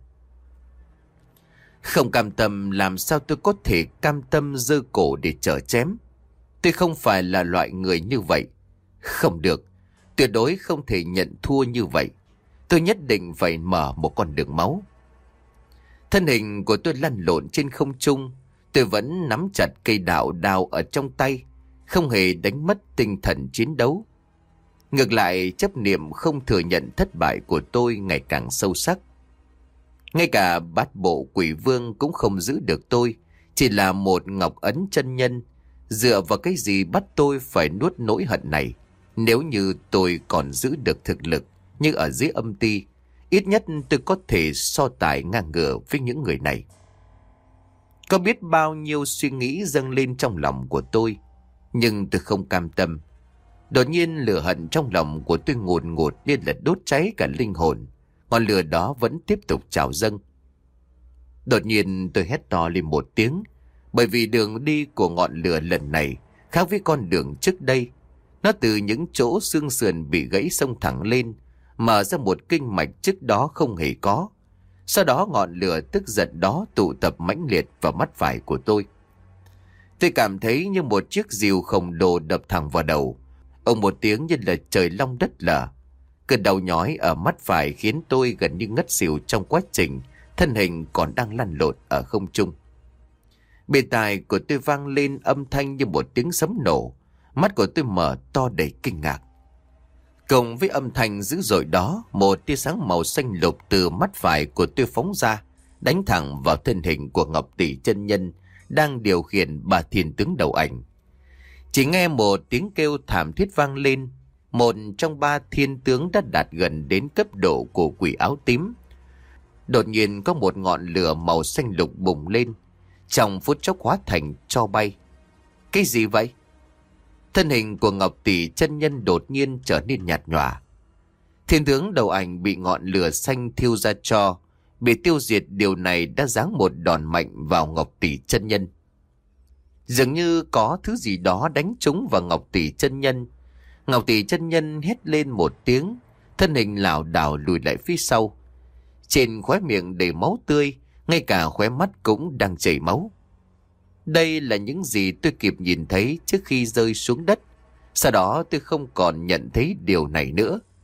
S1: Không cam tâm, làm sao tôi có thể cam tâm giơ cổ để chở chém? Tôi không phải là loại người như vậy. Không được, tuyệt đối không thể nhận thua như vậy. Tôi nhất định phải mở một con đường máu. Thân hình của tôi lăn lộn trên không trung. Tôi vẫn nắm chặt cây đạo đao ở trong tay, không hề đánh mất tinh thần chiến đấu. Ngược lại, chấp niệm không thừa nhận thất bại của tôi ngày càng sâu sắc. Ngay cả bát bộ quỷ vương cũng không giữ được tôi, chỉ là một ngọc ấn chân nhân. Dựa vào cái gì bắt tôi phải nuốt nỗi hận này? Nếu như tôi còn giữ được thực lực như ở dưới âm ti, ít nhất tôi có thể so tài ngang ngửa với những người này. Có biết bao nhiêu suy nghĩ dâng lên trong lòng của tôi, nhưng tôi không cam tâm. Đột nhiên lửa hận trong lòng của tôi ngùn ngụt như là đốt cháy cả linh hồn. Ngọn lửa đó vẫn tiếp tục trào dâng. Đột nhiên tôi hét to lên một tiếng, bởi vì đường đi của ngọn lửa lần này khác với con đường trước đây. Nó từ những chỗ xương sườn bị gãy xông thẳng lên, mở ra một kinh mạch trước đó không hề có. Sau đó ngọn lửa tức giận đó tụ tập mãnh liệt vào mắt phải của tôi. Tôi cảm thấy như một chiếc rìu khổng lồ đập thẳng vào đầu. Ông một tiếng như là trời long đất lở. Cơn đau nhói ở mắt phải khiến tôi gần như ngất xỉu trong quá trình thân hình còn đang lăn lộn ở không trung. Bên tai của tôi vang lên âm thanh như một tiếng sấm nổ. Mắt của tôi mở to đầy kinh ngạc. Cộng với âm thanh dữ dội đó, một tia sáng màu xanh lục từ mắt phải của tôi phóng ra, đánh thẳng vào thân hình của Ngọc Tỷ chân nhân đang điều khiển ba thiên tướng đầu ảnh. Chỉ nghe một tiếng kêu thảm thiết vang lên. Một trong ba thiên tướng đã đạt gần đến cấp độ của quỷ áo tím. Đột nhiên có một ngọn lửa màu xanh lục bùng lên, trong phút chốc hóa thành tro bay. Cái gì vậy? Thân hình của Ngọc Tỷ chân nhân đột nhiên trở nên nhạt nhòa. Thiên tướng đầu ảnh bị ngọn lửa xanh thiêu ra tro, bị tiêu diệt. Điều này đã giáng một đòn mạnh vào Ngọc Tỷ chân nhân. Dường như có thứ gì đó đánh trúng vào Ngọc Tỷ chân nhân. Ngọc Tỷ chân nhân hét lên một tiếng, thân hình lảo đảo lùi lại phía sau. Trên khóe miệng đầy máu tươi, ngay cả khóe mắt cũng đang chảy máu. Đây là những gì tôi kịp nhìn thấy trước khi rơi xuống đất. Sau đó tôi không còn nhận thấy điều này nữa.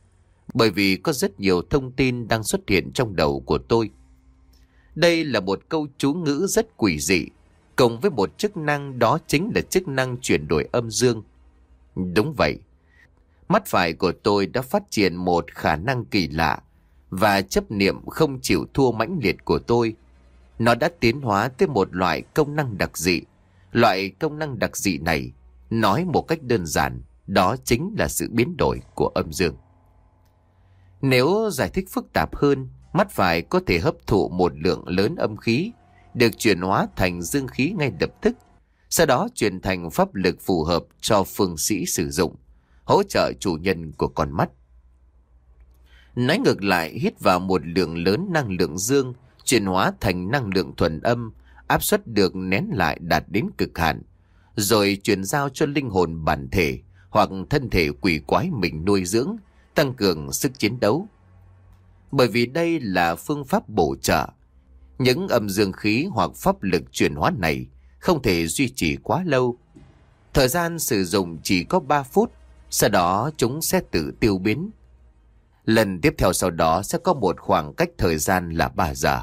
S1: bởi vì có rất nhiều thông tin đang xuất hiện trong đầu của tôi. Đây là một câu chú ngữ rất quỷ dị, cộng với một chức năng, đó chính là chức năng chuyển đổi âm dương. Đúng vậy, mắt phải của tôi đã phát triển một khả năng kỳ lạ, và chấp niệm không chịu thua mãnh liệt của tôi. Nó đã tiến hóa tới một loại công năng đặc dị. Loại công năng đặc dị này, nói một cách đơn giản, đó chính là sự biến đổi của âm dương. Nếu giải thích phức tạp hơn, mắt phải có thể hấp thụ một lượng lớn âm khí, được chuyển hóa thành dương khí ngay lập tức, sau đó chuyển thành pháp lực phù hợp cho phương sĩ sử dụng, hỗ trợ chủ nhân của con mắt. Nói ngược lại, hít vào một lượng lớn năng lượng dương, chuyển hóa thành năng lượng thuần âm, áp suất được nén lại đạt đến cực hạn, rồi chuyển giao cho linh hồn bản thể hoặc thân thể quỷ quái mình nuôi dưỡng, tăng cường sức chiến đấu. Bởi vì đây là phương pháp bổ trợ, những âm dương khí hoặc pháp lực chuyển hóa này không thể duy trì quá lâu. Thời gian sử dụng chỉ có ba phút, sau đó chúng sẽ tự tiêu biến. Lần tiếp theo sau đó sẽ có một khoảng cách thời gian là ba giờ.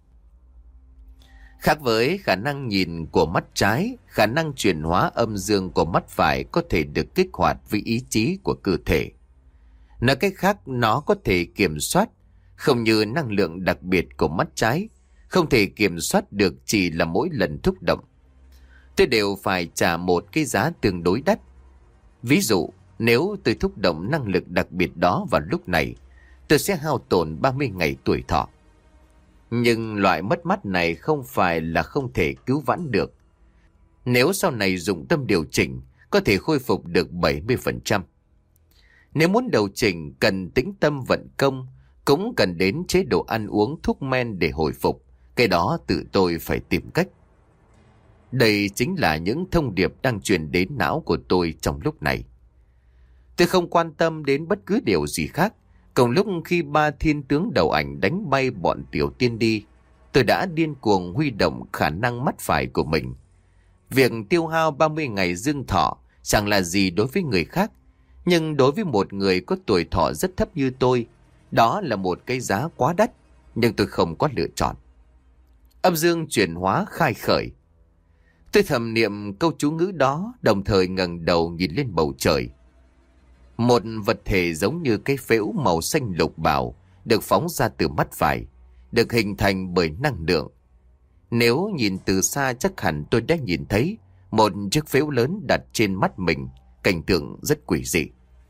S1: Khác với khả năng nhìn của mắt trái, khả năng chuyển hóa âm dương của mắt phải có thể được kích hoạt với ý chí của cơ thể. Nói cách khác, nó có thể kiểm soát, không như năng lượng đặc biệt của mắt trái, không thể kiểm soát được chỉ là mỗi lần thúc động. Tôi đều phải trả một cái giá tương đối đắt. Ví dụ, nếu tôi thúc động năng lực đặc biệt đó vào lúc này, tôi sẽ hao tổn ba mươi ngày tuổi thọ. Nhưng loại mất mát này không phải là không thể cứu vãn được. Nếu sau này dùng tâm điều chỉnh, có thể khôi phục được bảy mươi phần trăm. Nếu muốn điều chỉnh cần tĩnh tâm vận công, cũng cần đến chế độ ăn uống thuốc men để hồi phục. Cái đó tự tôi phải tìm cách. Đây chính là những thông điệp đang truyền đến não của tôi trong lúc này. Tôi không quan tâm đến bất cứ điều gì khác. Cùng lúc khi ba thiên tướng đầu ảnh đánh bay bọn tiểu tiên đi, tôi đã điên cuồng huy động khả năng mắt phải của mình. Việc tiêu hao ba mươi ngày dương thọ chẳng là gì đối với người khác, nhưng đối với một người có tuổi thọ rất thấp như tôi, đó là một cái giá quá đắt, nhưng tôi không có lựa chọn. Âm dương chuyển hóa khai khởi. Tôi thầm niệm câu chú ngữ đó, đồng thời ngẩng đầu nhìn lên bầu trời. Một vật thể giống như cái phễu màu xanh lục bảo được phóng ra từ mắt phải, được hình thành bởi năng lượng. Nếu nhìn từ xa chắc hẳn tôi đã nhìn thấy một chiếc phễu lớn đặt trên mắt mình, cảnh tượng rất quỷ dị.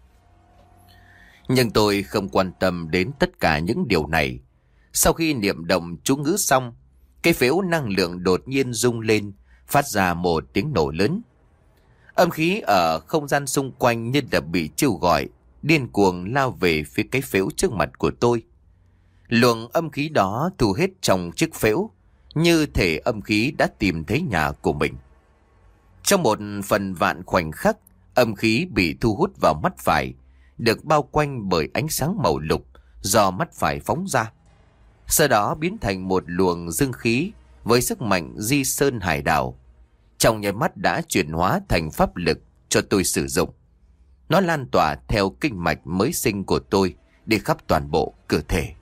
S1: Nhưng tôi không quan tâm đến tất cả những điều này. Sau khi niệm động chú ngữ xong, cái phễu năng lượng đột nhiên rung lên, phát ra một tiếng nổ lớn. Âm khí ở không gian xung quanh như là bị chiêu gọi, điên cuồng lao về phía cái phễu trước mặt của tôi. Luồng âm khí đó thu hết trong chiếc phễu, như thể âm khí đã tìm thấy nhà của mình. Trong một phần vạn khoảnh khắc, âm khí bị thu hút vào mắt phải, được bao quanh bởi ánh sáng màu lục do mắt phải phóng ra. Sau đó biến thành một luồng dương khí với sức mạnh di sơn hải đảo. Trong nháy mắt đã chuyển hóa thành pháp lực cho tôi sử dụng. Nó lan tỏa theo kinh mạch mới sinh của tôi đi khắp toàn bộ cơ thể.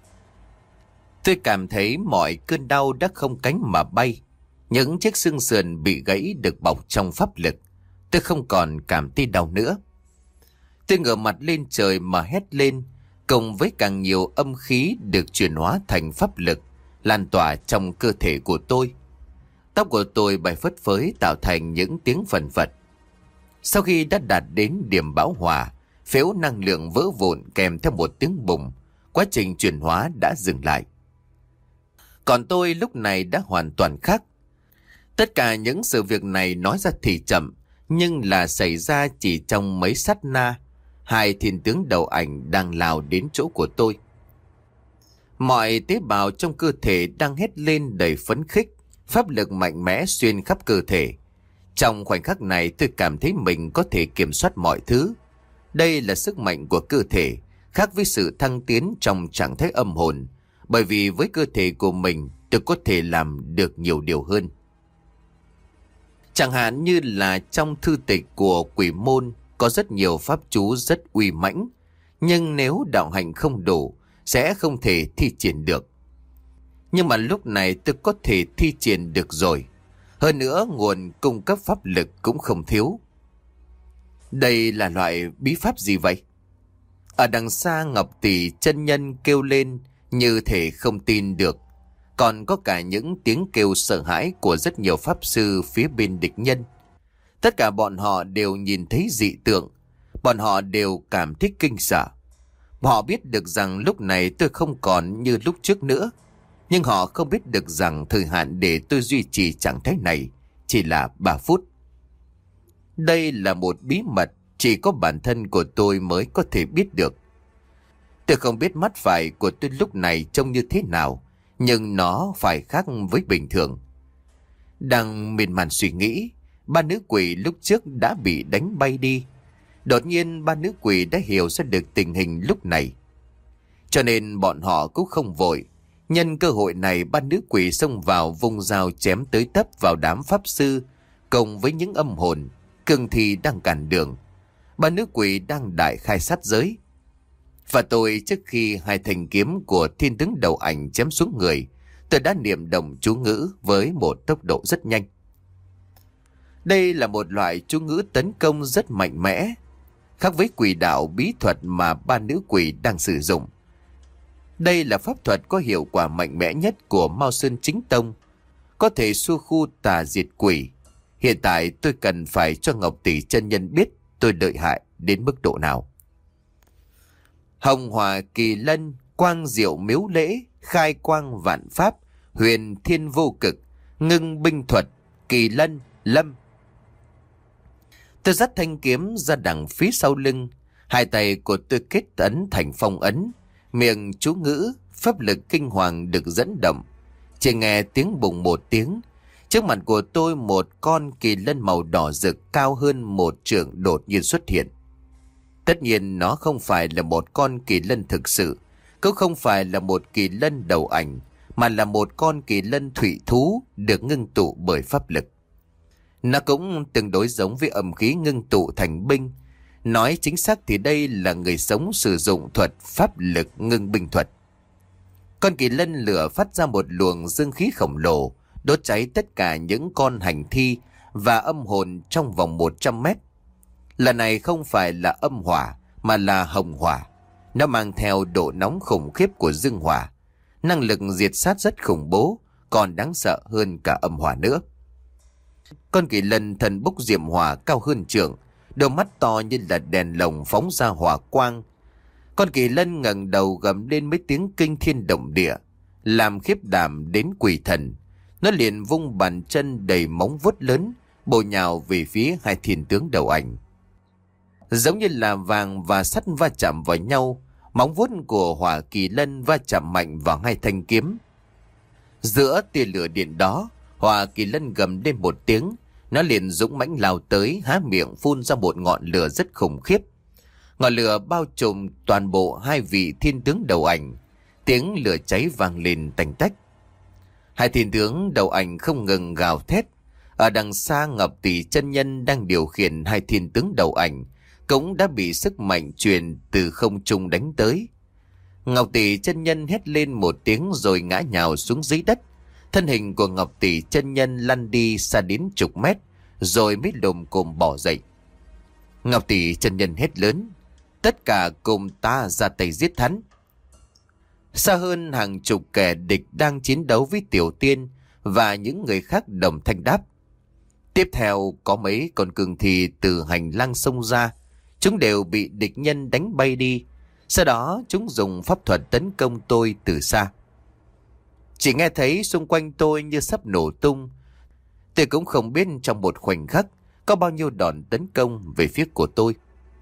S1: Tôi cảm thấy mọi cơn đau đã không cánh mà bay. Những chiếc xương sườn bị gãy được bọc trong pháp lực. Tôi không còn cảm thấy đau nữa. Tôi ngửa mặt lên trời mà hét lên, cùng với càng nhiều âm khí được chuyển hóa thành pháp lực, lan tỏa trong cơ thể của tôi. Tóc của tôi bay phất phới tạo thành những tiếng phần phật. Sau khi đã đạt đến điểm bão hòa, phễu năng lượng vỡ vụn kèm theo một tiếng bùng, quá trình chuyển hóa đã dừng lại. Còn tôi lúc này đã hoàn toàn khác. Tất cả những sự việc này nói ra thì chậm, nhưng là xảy ra chỉ trong mấy sát na. Hai thiên tướng đầu ảnh đang lao đến chỗ của tôi. Mọi tế bào trong cơ thể đang hét lên đầy phấn khích, pháp lực mạnh mẽ xuyên khắp cơ thể. Trong khoảnh khắc này tôi cảm thấy mình có thể kiểm soát mọi thứ. Đây là sức mạnh của cơ thể, khác với sự thăng tiến trong trạng thái âm hồn, bởi vì với cơ thể của mình tôi có thể làm được nhiều điều hơn. Chẳng hạn như là trong thư tịch của Quỷ Môn có rất nhiều pháp chú rất uy mãnh, Nhưng nếu đạo hạnh không đủ, sẽ không thể thi triển được. Nhưng mà lúc này tôi có thể thi triển được rồi. Hơn nữa nguồn cung cấp pháp lực cũng không thiếu. Đây là loại bí pháp gì vậy? Ở đằng xa Ngọc Tỷ chân nhân kêu lên như thể không tin được. Còn có cả những tiếng kêu sợ hãi của rất nhiều pháp sư phía bên địch nhân. Tất cả bọn họ đều nhìn thấy dị tượng. Bọn họ đều cảm thấy kinh sợ. Họ biết được rằng lúc này tôi không còn như lúc trước nữa. Nhưng họ không biết được rằng thời hạn để tôi duy trì trạng thái này chỉ là ba phút. Đây là một bí mật chỉ có bản thân của tôi mới có thể biết được. Tôi không biết mắt phải của tôi lúc này trông như thế nào, nhưng nó phải khác với bình thường. Đang miên man suy nghĩ, ba nữ quỷ lúc trước đã bị đánh bay đi. Đột nhiên ba nữ quỷ đã hiểu ra được tình hình lúc này. Cho nên bọn họ cũng không vội. Nhân cơ hội này ba nữ quỷ xông vào vùng dao chém tới tấp vào đám pháp sư, cùng với những âm hồn, cương thi đang cản đường. Ba nữ quỷ đang đại khai sát giới. Và tôi trước khi hai thanh kiếm của thiên tướng đầu ảnh chém xuống người, tôi đã niệm động chú ngữ với một tốc độ rất nhanh. Đây là một loại chú ngữ tấn công rất mạnh mẽ, khác với quỷ đạo bí thuật mà ba nữ quỷ đang sử dụng. Đây là pháp thuật có hiệu quả mạnh mẽ nhất của Mao Sơn Chính Tông, có thể xua khu tà diệt quỷ. Hiện tại tôi cần phải cho Ngọc Tỷ chân nhân biết tôi lợi hại đến mức độ nào. Hồng Hòa Kỳ Lân, quang diệu miếu lễ, khai quang vạn pháp, huyền thiên vô cực, ngưng binh thuật, Kỳ Lân, lâm. Tôi dắt thanh kiếm ra đằng phía sau lưng, hai tay của tôi kết ấn thành phong ấn, miệng chú ngữ, pháp lực kinh hoàng được dẫn động. Chỉ nghe tiếng bùng một tiếng, trước mặt của tôi một con kỳ lân màu đỏ rực cao hơn một trượng đột nhiên xuất hiện. Tất nhiên nó không phải là một con kỳ lân thực sự, cũng không phải là một kỳ lân đầu ảnh, mà là một con kỳ lân thủy thú được ngưng tụ bởi pháp lực. Nó cũng tương đối giống với âm khí ngưng tụ thành binh. Nói chính xác thì đây là người sống sử dụng thuật pháp lực ngưng binh thuật. Con kỳ lân lửa phát ra một luồng dương khí khổng lồ, đốt cháy tất cả những con hành thi và âm hồn trong vòng một trăm mét. Lần này không phải là âm hỏa mà là hồng hỏa. Nó mang theo độ nóng khủng khiếp của dương hỏa. Năng lực diệt sát rất khủng bố, còn đáng sợ hơn cả âm hỏa nữa. Con kỳ lân thần bốc diệm hỏa cao hơn trượng, đôi mắt to như là đèn lồng phóng ra hỏa quang. Con kỳ lân ngẩng đầu gầm lên mấy tiếng kinh thiên động địa, làm khiếp đảm đến quỷ thần. Nó liền vung bàn chân đầy móng vuốt lớn, bổ nhào về phía hai thiên tướng đầu ảnh. Giống như là vàng và sắt va chạm vào nhau, móng vuốt của hỏa kỳ lân va chạm mạnh vào hai thanh kiếm. Giữa tia lửa điện đó, hỏa kỳ lân gầm lên một tiếng, nó liền dũng mãnh lao tới, há miệng phun ra một ngọn lửa rất khủng khiếp. Ngọn lửa bao trùm toàn bộ hai vị thiên tướng đầu ảnh, tiếng lửa cháy vang lên tành tách. Hai thiên tướng đầu ảnh không ngừng gào thét. Ở đằng xa Ngọc Tỷ chân nhân đang điều khiển hai thiên tướng đầu ảnh cũng đã bị sức mạnh truyền từ không trung đánh tới. Ngọc Tỷ chân nhân hét lên một tiếng rồi ngã nhào xuống dưới đất. Thân hình của Ngọc Tỷ chân nhân lăn đi xa đến chục mét, rồi mới lồm cồm bỏ dậy. Ngọc Tỷ chân nhân hét lớn: "Tất cả cùng ta ra tay giết hắn!" Xa hơn hàng chục kẻ địch đang chiến đấu với Tiểu Tiên và những người khác đồng thanh đáp. Tiếp theo có mấy con cương thi từ hành lang xông ra, chúng đều bị địch nhân đánh bay đi. Sau đó chúng dùng pháp thuật tấn công tôi từ xa. Chỉ nghe thấy xung quanh tôi như sắp nổ tung. Tôi cũng không biết trong một khoảnh khắc có bao nhiêu đòn tấn công về phía của tôi.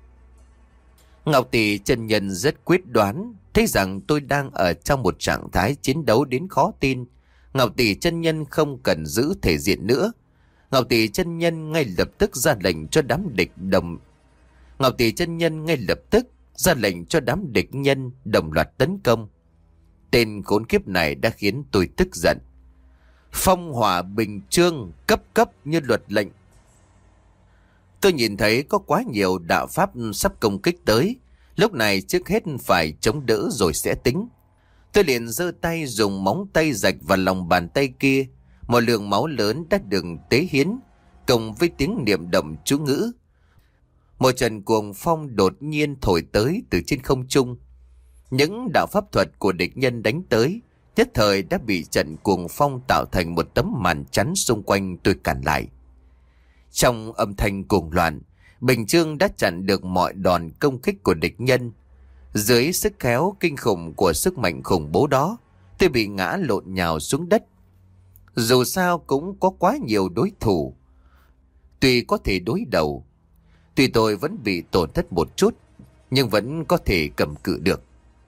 S1: Ngọc Tỷ chân nhân rất quyết đoán, thấy rằng tôi đang ở trong một trạng thái chiến đấu đến khó tin. Ngọc Tỷ chân nhân không cần giữ thể diện nữa. Ngọc Tỷ chân nhân ngay lập tức ra lệnh cho đám địch đồng Ngọc Tỷ chân nhân ngay lập tức ra lệnh cho đám địch nhân đồng loạt tấn công. Tên khốn kiếp này đã khiến tôi tức giận. Phong hỏa bình chương, cấp cấp như luật lệnh. Tôi nhìn thấy có quá nhiều đạo pháp sắp công kích tới, Lúc này trước hết phải chống đỡ rồi sẽ tính. Tôi liền giơ tay dùng móng tay rạch vào lòng bàn tay kia. Một lượng máu lớn đã được tế hiến, cộng với tiếng niệm động chú ngữ. Một trận cuồng phong đột nhiên thổi tới từ trên không trung. Những đạo pháp thuật của địch nhân đánh tới, nhất thời đã bị trận cuồng phong tạo thành một tấm màn chắn xung quanh tôi cản lại. Trong âm thanh cuồng loạn, bình chương đã chặn được mọi đòn công kích của địch nhân. Dưới sức khéo kinh khủng của sức mạnh khủng bố đó, tôi bị ngã lộn nhào xuống đất. Dù sao cũng có quá nhiều đối thủ, tuy có thể đối đầu. Tuy tôi vẫn bị tổn thất một chút, nhưng vẫn có thể cầm cự được.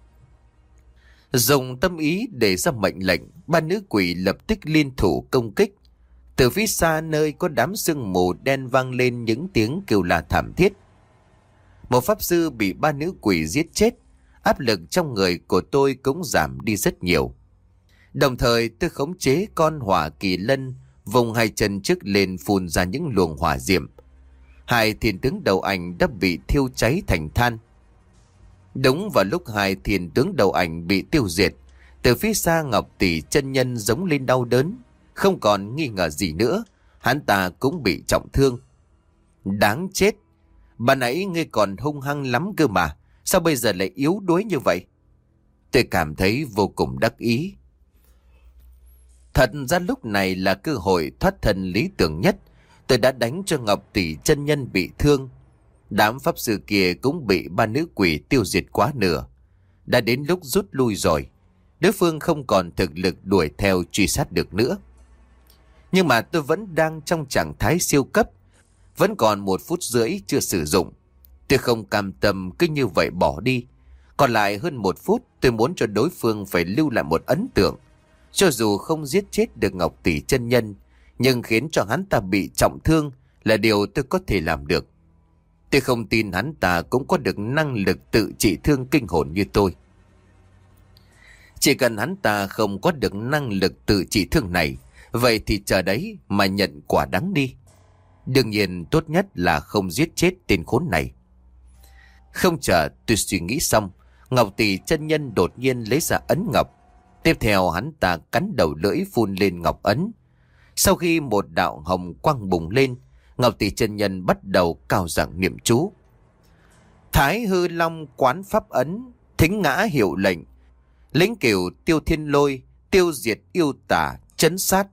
S1: Dùng tâm ý để ra mệnh lệnh, ba nữ quỷ lập tức liên thủ công kích. Từ phía xa nơi có đám sương mù đen vang lên những tiếng kêu la thảm thiết. Một pháp sư bị ba nữ quỷ giết chết, áp lực trong người của tôi cũng giảm đi rất nhiều. Đồng thời tôi khống chế con hỏa kỳ lân, vùng hai chân trước lên phun ra những luồng hỏa diệm. Hai thiên tướng đầu ảnh đã bị thiêu cháy thành than. Đúng vào lúc hai thiên tướng đầu ảnh bị tiêu diệt, từ phía xa Ngọc Tỷ chân nhân giống lên đau đớn. Không còn nghi ngờ gì nữa, hắn ta cũng bị trọng thương. Đáng chết, bà nãy ngươi còn hung hăng lắm cơ mà, sao bây giờ lại yếu đuối như vậy? Tôi cảm thấy vô cùng đắc ý. Thật ra lúc này là cơ hội thoát thân lý tưởng nhất. Tôi đã đánh cho Ngọc Tỷ chân nhân bị thương. Đám pháp sư kia cũng bị ba nữ quỷ tiêu diệt quá nửa. Đã đến lúc rút lui rồi. Đối phương không còn thực lực đuổi theo truy sát được nữa. Nhưng mà tôi vẫn đang trong trạng thái siêu cấp. Vẫn còn một phút rưỡi chưa sử dụng. Tôi không cam tâm cứ như vậy bỏ đi. Còn lại hơn một phút, tôi muốn cho đối phương phải lưu lại một ấn tượng. Cho dù không giết chết được Ngọc Tỷ chân nhân, nhưng khiến cho hắn ta bị trọng thương là điều tôi có thể làm được. Tôi không tin hắn ta cũng có được năng lực tự trị thương kinh hồn như tôi. Chỉ cần hắn ta không có được năng lực tự trị thương này, vậy thì chờ đấy mà nhận quả đắng đi. Đương nhiên tốt nhất là không giết chết tên khốn này. Không chờ tôi suy nghĩ xong, Ngọc Tỷ chân nhân đột nhiên lấy ra ấn ngọc. Tiếp theo hắn ta cắn đầu lưỡi phun lên ngọc ấn. Sau khi một đạo hồng quang bùng lên, Ngọc Tỷ chân nhân bắt đầu cao giọng niệm chú. Thái hư long quán pháp ấn, thính ngã hiệu lệnh. Lĩnh cửu tiêu thiên lôi, tiêu diệt yêu tả, chấn sát.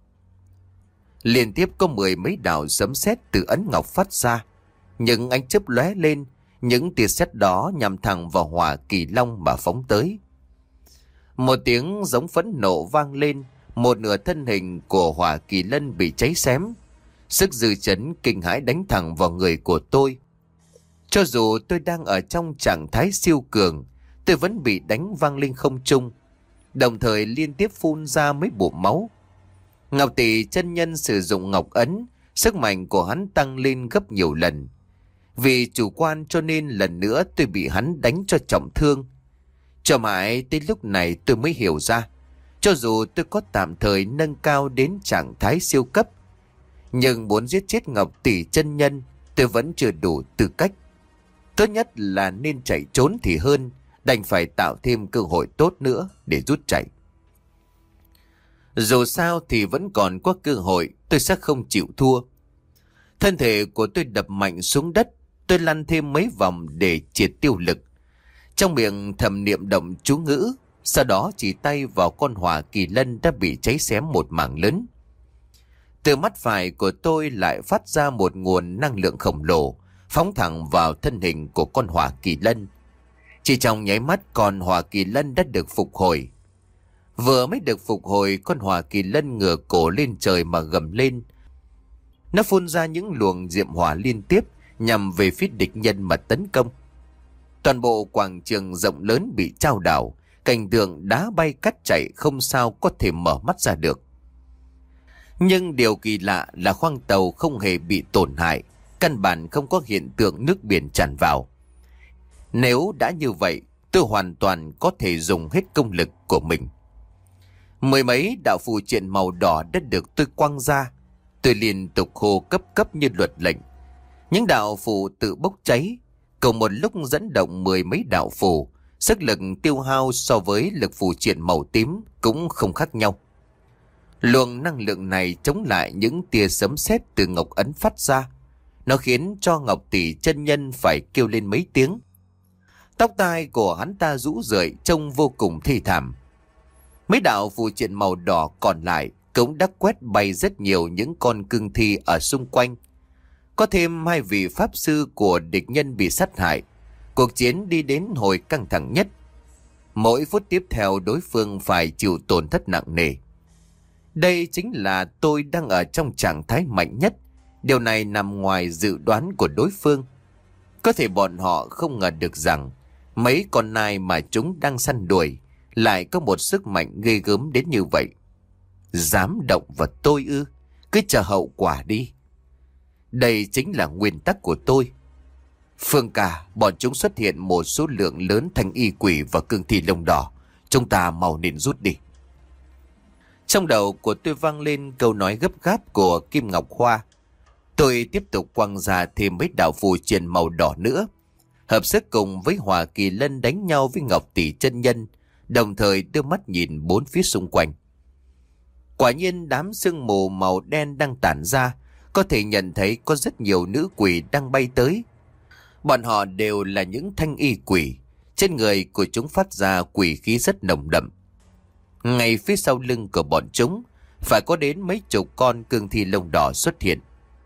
S1: Liên tiếp có mười mấy đạo sấm sét từ ấn ngọc phát ra. Những ánh chớp lóe lên, những tia sét đó nhằm thẳng vào hỏa kỳ long mà phóng tới. Một tiếng giống phẫn nộ vang lên, một nửa thân hình của hỏa kỳ lân bị cháy xém. Sức dư chấn kinh hãi đánh thẳng vào người của tôi. Cho dù tôi đang ở trong trạng thái siêu cường, tôi vẫn bị đánh văng lên không trung, đồng thời liên tiếp phun ra mấy bụng máu. Ngọc Tỷ chân nhân sử dụng ngọc ấn, sức mạnh của hắn tăng lên gấp nhiều lần. Vì chủ quan cho nên lần nữa tôi bị hắn đánh cho trọng thương. Cho mãi tới lúc này tôi mới hiểu ra, cho dù tôi có tạm thời nâng cao đến trạng thái siêu cấp, nhưng muốn giết chết Ngọc Tỷ chân nhân, tôi vẫn chưa đủ tư cách. Tốt nhất là nên chạy trốn thì hơn, đành phải tạo thêm cơ hội tốt nữa để rút chạy. Dù sao thì vẫn còn có cơ hội, tôi sẽ không chịu thua. Thân thể của tôi đập mạnh xuống đất, tôi lăn thêm mấy vòng để triệt tiêu lực. Trong miệng thầm niệm động chú ngữ, sau đó chỉ tay vào con hỏa kỳ lân đã bị cháy xém một mảng lớn. Từ mắt phải của tôi lại phát ra một nguồn năng lượng khổng lồ, phóng thẳng vào thân hình của con hỏa kỳ lân. Chỉ trong nháy mắt con hỏa kỳ lân đã được phục hồi. Vừa mới được phục hồi, con hỏa kỳ lân ngửa cổ lên trời mà gầm lên. Nó phun ra những luồng diệm hỏa liên tiếp nhằm về phía địch nhân mà tấn công. Toàn bộ quảng trường rộng lớn bị chao đảo, cảnh tượng đá bay cát chạy không sao có thể mở mắt ra được. Nhưng điều kỳ lạ là khoang tàu không hề bị tổn hại, căn bản không có hiện tượng nước biển tràn vào. Nếu đã như vậy, tôi hoàn toàn có thể dùng hết công lực của mình. Mười mấy đạo phù triện màu đỏ đã được tôi quăng ra. Tôi liên tục hô cấp cấp như luật lệnh. Những đạo phù tự bốc cháy. cùng một lúc dẫn động mười mấy đạo phù. Sức lực tiêu hao so với lực phù triện màu tím cũng không khác nhau. Luồng năng lượng này chống lại những tia sấm sét từ ngọc ấn phát ra. Nó khiến cho Ngọc Tỷ chân nhân phải kêu lên mấy tiếng. Tóc tai của hắn ta rũ rượi trông vô cùng thê thảm. Mấy đạo phù triện màu đỏ còn lại cũng đã quét bay rất nhiều những con cương thi ở xung quanh. Có thêm hai vị pháp sư của địch nhân bị sát hại. Cuộc chiến đi đến hồi căng thẳng nhất. Mỗi phút tiếp theo đối phương phải chịu tổn thất nặng nề. Đây chính là tôi đang ở trong trạng thái mạnh nhất. Điều này nằm ngoài dự đoán của đối phương. Có thể bọn họ không ngờ được rằng mấy con nai mà chúng đang săn đuổi lại có một sức mạnh ghê gớm đến như vậy. Dám động vào tôi ư? Cứ chờ hậu quả đi. Đây chính là nguyên tắc của tôi. Phương ca, bọn chúng xuất hiện một số lượng lớn thanh y quỷ và cương thi lông đỏ. Chúng ta mau nên rút đi. Trong đầu của tôi vang lên câu nói gấp gáp của Kim Ngọc Hoa. Tôi tiếp tục quăng ra thêm mấy đạo phù triện màu đỏ nữa, hợp sức cùng với Hòa Kỳ Lân đánh nhau với Ngọc Tỷ chân nhân, đồng thời đưa mắt nhìn bốn phía xung quanh. Quả nhiên đám sương mù màu đen đang tản ra, có thể nhận thấy có rất nhiều nữ quỷ đang bay tới. Bọn họ đều là những thanh y quỷ, trên người của chúng phát ra quỷ khí rất nồng đậm. Ngay phía sau lưng của bọn chúng phải có đến mấy chục con cương thi lông đỏ xuất hiện.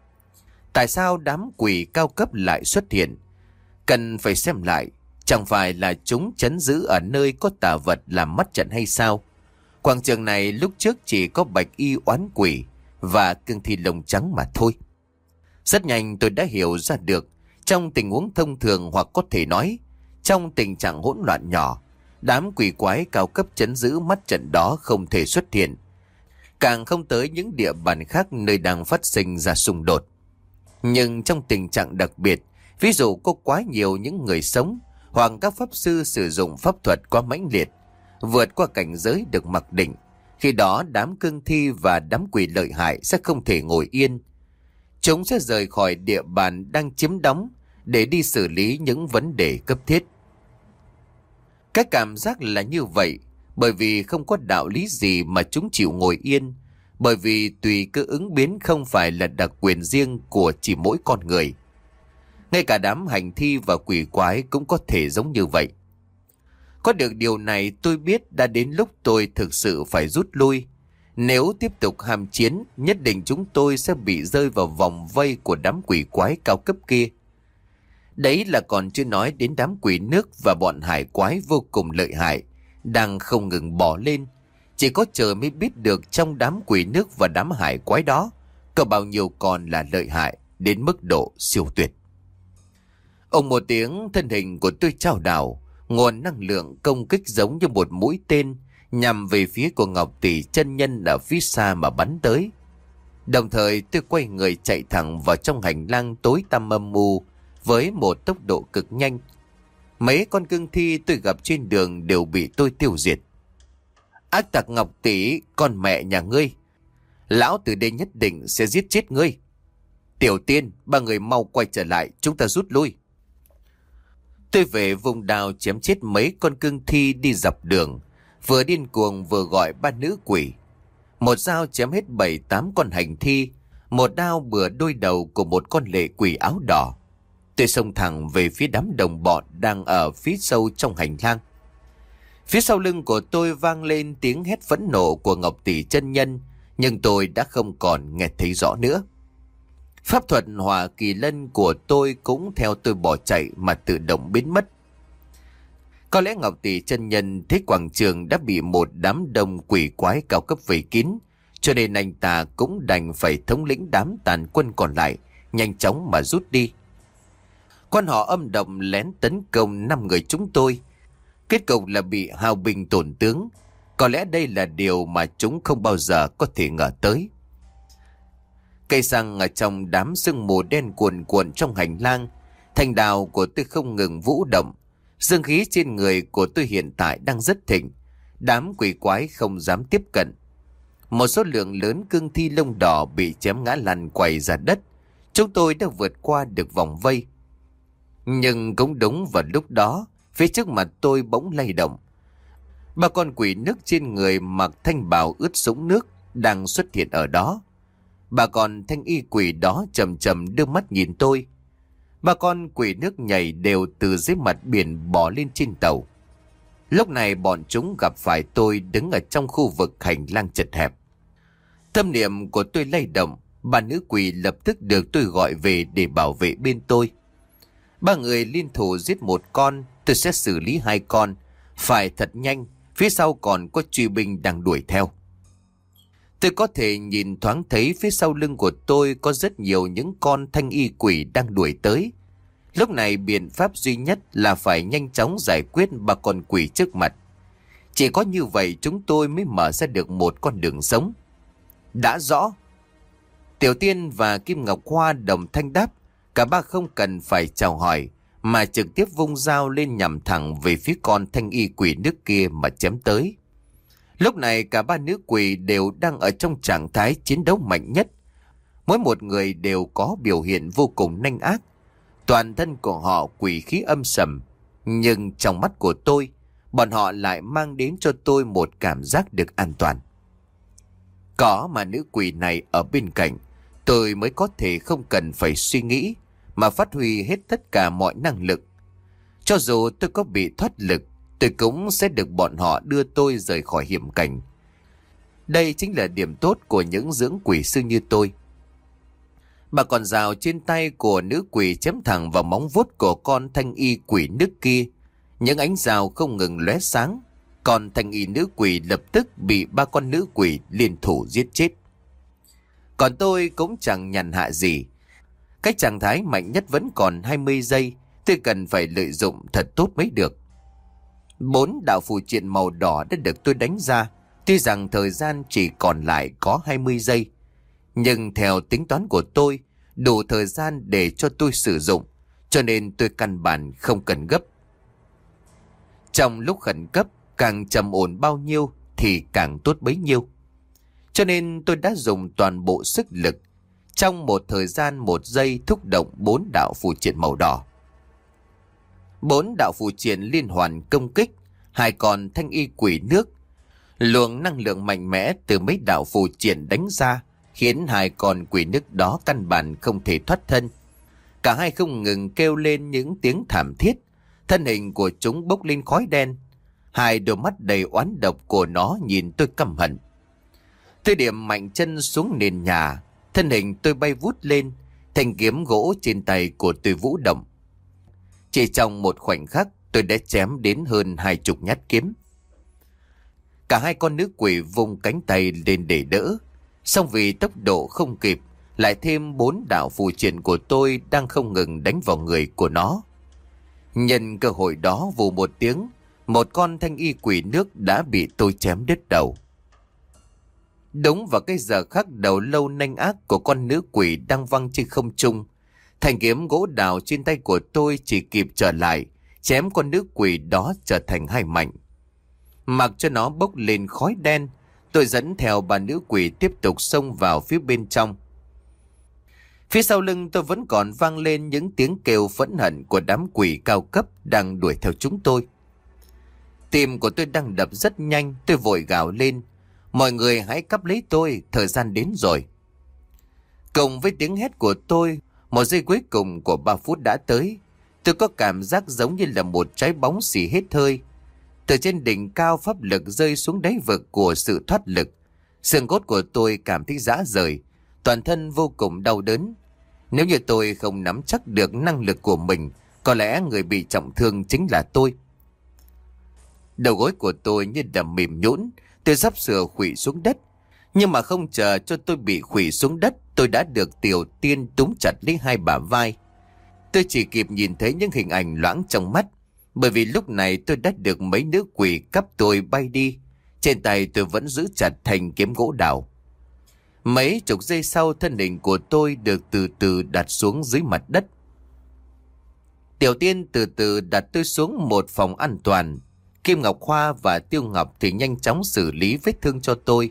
S1: Tại sao đám quỷ cao cấp lại xuất hiện? Cần phải xem lại, chẳng phải là chúng trấn giữ ở nơi có tà vật làm mắt trận hay sao? Quảng trường này lúc trước chỉ có bạch y oán quỷ và cương thi lông trắng mà thôi. Rất nhanh tôi đã hiểu ra được, trong tình huống thông thường hoặc có thể nói, trong tình trạng hỗn loạn nhỏ, đám quỷ quái cao cấp trấn giữ mắt trận đó không thể xuất hiện. Càng không tới những địa bàn khác nơi đang phát sinh ra xung đột. Nhưng trong tình trạng đặc biệt, ví dụ có quá nhiều những người sống hoặc các pháp sư sử dụng pháp thuật quá mãnh liệt, vượt qua cảnh giới được mặc định, khi đó đám cương thi và đám quỷ lợi hại sẽ không thể ngồi yên. Chúng sẽ rời khỏi địa bàn đang chiếm đóng để đi xử lý những vấn đề cấp thiết. Cái cảm giác là như vậy, bởi vì không có đạo lý gì mà chúng chịu ngồi yên, bởi vì tùy cơ ứng biến không phải là đặc quyền riêng của chỉ mỗi con người. Ngay cả đám hành thi và quỷ quái cũng có thể giống như vậy. Có được điều này tôi biết đã đến lúc tôi thực sự phải rút lui. Nếu tiếp tục hàm chiến, nhất định chúng tôi sẽ bị rơi vào vòng vây của đám quỷ quái cao cấp kia. Đấy là còn chưa nói đến đám quỷ nước và bọn hải quái vô cùng lợi hại, đang không ngừng bỏ lên. Chỉ có trời mới biết được trong đám quỷ nước và đám hải quái đó có bao nhiêu còn là lợi hại đến mức độ siêu tuyệt. Ông một tiếng, thân hình của tôi chao đảo, nguồn năng lượng công kích giống như một mũi tên nhằm về phía của Ngọc Tỷ chân nhân ở phía xa mà bắn tới. Đồng thời tôi quay người chạy thẳng vào trong hành lang tối tăm âm u với một tốc độ cực nhanh. Mấy con cương thi tôi gặp trên đường đều bị tôi tiêu diệt. Ác tặc Ngọc Tỷ, con mẹ nhà ngươi, lão từ đây nhất định sẽ giết chết ngươi. Tiểu Tiên, ba người mau quay trở lại, chúng ta rút lui. Tôi về vùng đào chém chết mấy con cương thi đi dọc đường, vừa điên cuồng vừa gọi ba nữ quỷ. Một dao chém hết bảy tám con hành thi, một đao bừa đôi đầu của một con lệ quỷ áo đỏ. Tôi xông thẳng về phía đám đồng bọn đang ở phía sâu trong hành lang. Phía sau lưng của tôi vang lên tiếng hét phẫn nộ của Ngọc Tỷ chân nhân, nhưng tôi đã không còn nghe thấy rõ nữa. Pháp thuật Hòa Kỳ Lân của tôi cũng theo tôi bỏ chạy mà tự động biến mất. Có lẽ Ngọc Tỷ chân nhân thấy quảng trường đã bị một đám đông quỷ quái cao cấp vây kín, cho nên anh ta cũng đành phải thống lĩnh đám tàn quân còn lại, nhanh chóng mà rút đi. Quan họ âm động lén tấn công năm người chúng tôi. Kết cục là bị hao binh tổn tướng. Có lẽ đây là điều mà chúng không bao giờ có thể ngờ tới. Cây xăng ở trong đám sương mù đen cuồn cuộn trong hành lang, thanh đào của tôi không ngừng vũ động. Dương khí trên người của tôi hiện tại đang rất thịnh. Đám quỷ quái không dám tiếp cận. Một số lượng lớn cương thi lông đỏ bị chém ngã lăn quay ra đất. Chúng tôi đã vượt qua được vòng vây. Nhưng cũng đúng vào lúc đó, phía trước mặt tôi bỗng lay động. Ba con quỷ nước trên người mặc thanh bào ướt sũng nước đang xuất hiện ở đó. Ba con thanh y quỷ đó chầm chầm đưa mắt nhìn tôi. Ba con quỷ nước nhảy đều từ dưới mặt biển bò lên trên tàu. Lúc này bọn chúng gặp phải tôi đứng ở trong khu vực hành lang chật hẹp. Tâm niệm của tôi lay động, ba nữ quỷ lập tức được tôi gọi về để bảo vệ bên tôi. Ba người liên thủ giết một con, tôi sẽ xử lý hai con. Phải thật nhanh, phía sau còn có truy binh đang đuổi theo. Tôi có thể nhìn thoáng thấy phía sau lưng của tôi có rất nhiều những con thanh y quỷ đang đuổi tới. Lúc này biện pháp duy nhất là phải nhanh chóng giải quyết ba con quỷ trước mặt. Chỉ có như vậy chúng tôi mới mở ra được một con đường sống. Đã rõ. Tiểu Tiên và Kim Ngọc Hoa đồng thanh đáp. Cả ba không cần phải chào hỏi, mà trực tiếp vung dao lên nhằm thẳng về phía con thanh y quỷ nước kia mà chém tới. Lúc này cả ba nữ quỷ đều đang ở trong trạng thái chiến đấu mạnh nhất. Mỗi một người đều có biểu hiện vô cùng nhanh ác. Toàn thân của họ quỷ khí âm sầm. Nhưng trong mắt của tôi, bọn họ lại mang đến cho tôi một cảm giác được an toàn. Có mà nữ quỷ này ở bên cạnh, tôi mới có thể không cần phải suy nghĩ, mà phát huy hết tất cả mọi năng lực. Cho dù tôi có bị thoát lực, tôi cũng sẽ được bọn họ đưa tôi rời khỏi hiểm cảnh. Đây chính là điểm tốt của những dưỡng quỷ sư như tôi. Bà còn rào trên tay của nữ quỷ chém thẳng vào móng vuốt của con thanh y quỷ nước kia. Những ánh rào không ngừng lóe sáng. Còn thanh y nữ quỷ lập tức bị ba con nữ quỷ liên thủ giết chết. Còn tôi cũng chẳng nhàn hạ gì. Cái trạng thái mạnh nhất vẫn còn hai mươi giây. Tôi cần phải lợi dụng thật tốt mới được. Bốn đạo phù triện màu đỏ đã được tôi đánh ra. Tuy rằng thời gian chỉ còn lại có hai mươi giây. Nhưng theo tính toán của tôi, đủ thời gian để cho tôi sử dụng. Cho nên tôi căn bản không cần gấp. Trong lúc khẩn cấp, càng trầm ổn bao nhiêu thì càng tốt bấy nhiêu. Cho nên tôi đã dùng toàn bộ sức lực. Trong một thời gian một giây thúc động bốn đạo phù triện màu đỏ. Bốn đạo phù triện liên hoàn công kích. Hai con thanh y quỷ nước. Luồng năng lượng mạnh mẽ từ mấy đạo phù triện đánh ra, khiến hai con quỷ nước đó căn bản không thể thoát thân. Cả hai không ngừng kêu lên những tiếng thảm thiết. Thân hình của chúng bốc lên khói đen. Hai đôi mắt đầy oán độc của nó nhìn tôi căm hận. Tôi điểm mạnh chân xuống nền nhà. Thân hình tôi bay vút lên. Thanh kiếm gỗ trên tay của tôi vũ động. Chỉ trong một khoảnh khắc, tôi đã chém đến hơn hai chục nhát kiếm. Cả hai con nữ quỷ vung cánh tay lên để đỡ. Song vì tốc độ không kịp, lại thêm bốn đạo phù triện của tôi đang không ngừng đánh vào người của nó. Nhân cơ hội đó vù một tiếng, một con thanh y quỷ nước đã bị tôi chém đứt đầu. Đúng vào cái giờ khắc đầu lâu nanh ác của con nữ quỷ đang văng trên không trung, thanh kiếm gỗ đào trên tay của tôi chỉ kịp trở lại, chém con nữ quỷ đó trở thành hai mảnh. Mặc cho nó bốc lên khói đen, tôi dẫn theo bà nữ quỷ tiếp tục xông vào phía bên trong. Phía sau lưng tôi vẫn còn vang lên những tiếng kêu phẫn hận của đám quỷ cao cấp đang đuổi theo chúng tôi. Tim của tôi đang đập rất nhanh, tôi vội gào lên. Mọi người hãy cắp lấy tôi, thời gian đến rồi. Cùng với tiếng hét của tôi, một giây cuối cùng của ba phút đã tới. Tôi có cảm giác giống như là một trái bóng xì hết hơi. Từ trên đỉnh cao pháp lực rơi xuống đáy vực của sự thoát lực. Xương cốt của tôi cảm thấy rã rời, toàn thân vô cùng đau đớn. Nếu như tôi không nắm chắc được năng lực của mình, có lẽ người bị trọng thương chính là tôi. Đầu gối của tôi như đầm mềm nhũn, tôi sắp sửa khuỵu xuống đất. Nhưng mà không chờ cho tôi bị khuỵu xuống đất, tôi đã được Tiểu Tiên túm chặt lấy hai bả vai. Tôi chỉ kịp nhìn thấy những hình ảnh loãng trong mắt, bởi vì lúc này tôi đã được mấy nữ quỷ cắp tôi bay đi. Trên tay tôi vẫn giữ chặt thanh kiếm gỗ đào. Mấy chục giây sau, thân hình của tôi được từ từ đặt xuống dưới mặt đất. Tiểu Tiên từ từ đặt tôi xuống một phòng an toàn. Kim Ngọc Hoa và Tiêu Ngọc thì nhanh chóng xử lý vết thương cho tôi.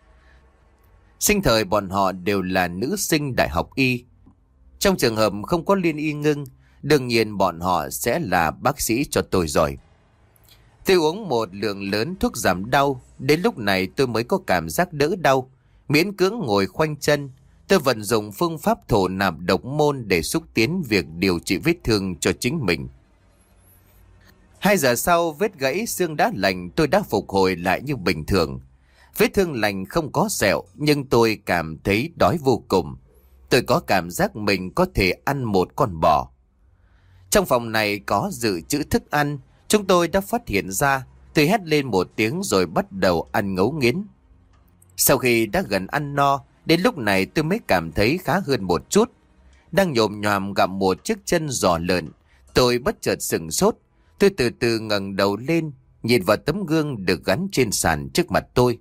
S1: Sinh thời bọn họ đều là nữ sinh đại học y. Trong trường hợp không có liên y ngưng, Đương nhiên bọn họ sẽ là bác sĩ cho tôi rồi. Tôi uống một lượng lớn thuốc giảm đau. Đến lúc này tôi mới có cảm giác đỡ đau. Miễn cưỡng ngồi khoanh chân. Tôi vận dụng phương pháp thổ nạp độc môn để xúc tiến việc điều trị vết thương cho chính mình. Hai giờ sau, vết gãy xương đã lành, tôi đã phục hồi lại như bình thường. Vết thương lành không có sẹo, nhưng tôi cảm thấy đói vô cùng. Tôi có cảm giác mình có thể ăn một con bò. Trong phòng này có dự trữ thức ăn, chúng tôi đã phát hiện ra. Tôi hét lên một tiếng rồi bắt đầu ăn ngấu nghiến. Sau khi đã gần ăn no, đến lúc này tôi mới cảm thấy khá hơn một chút. Đang nhồm nhòm gặm một chiếc chân giò lợn, tôi bất chợt sửng sốt. Tôi từ từ ngẩng đầu lên, nhìn vào tấm gương được gắn trên sàn trước mặt tôi.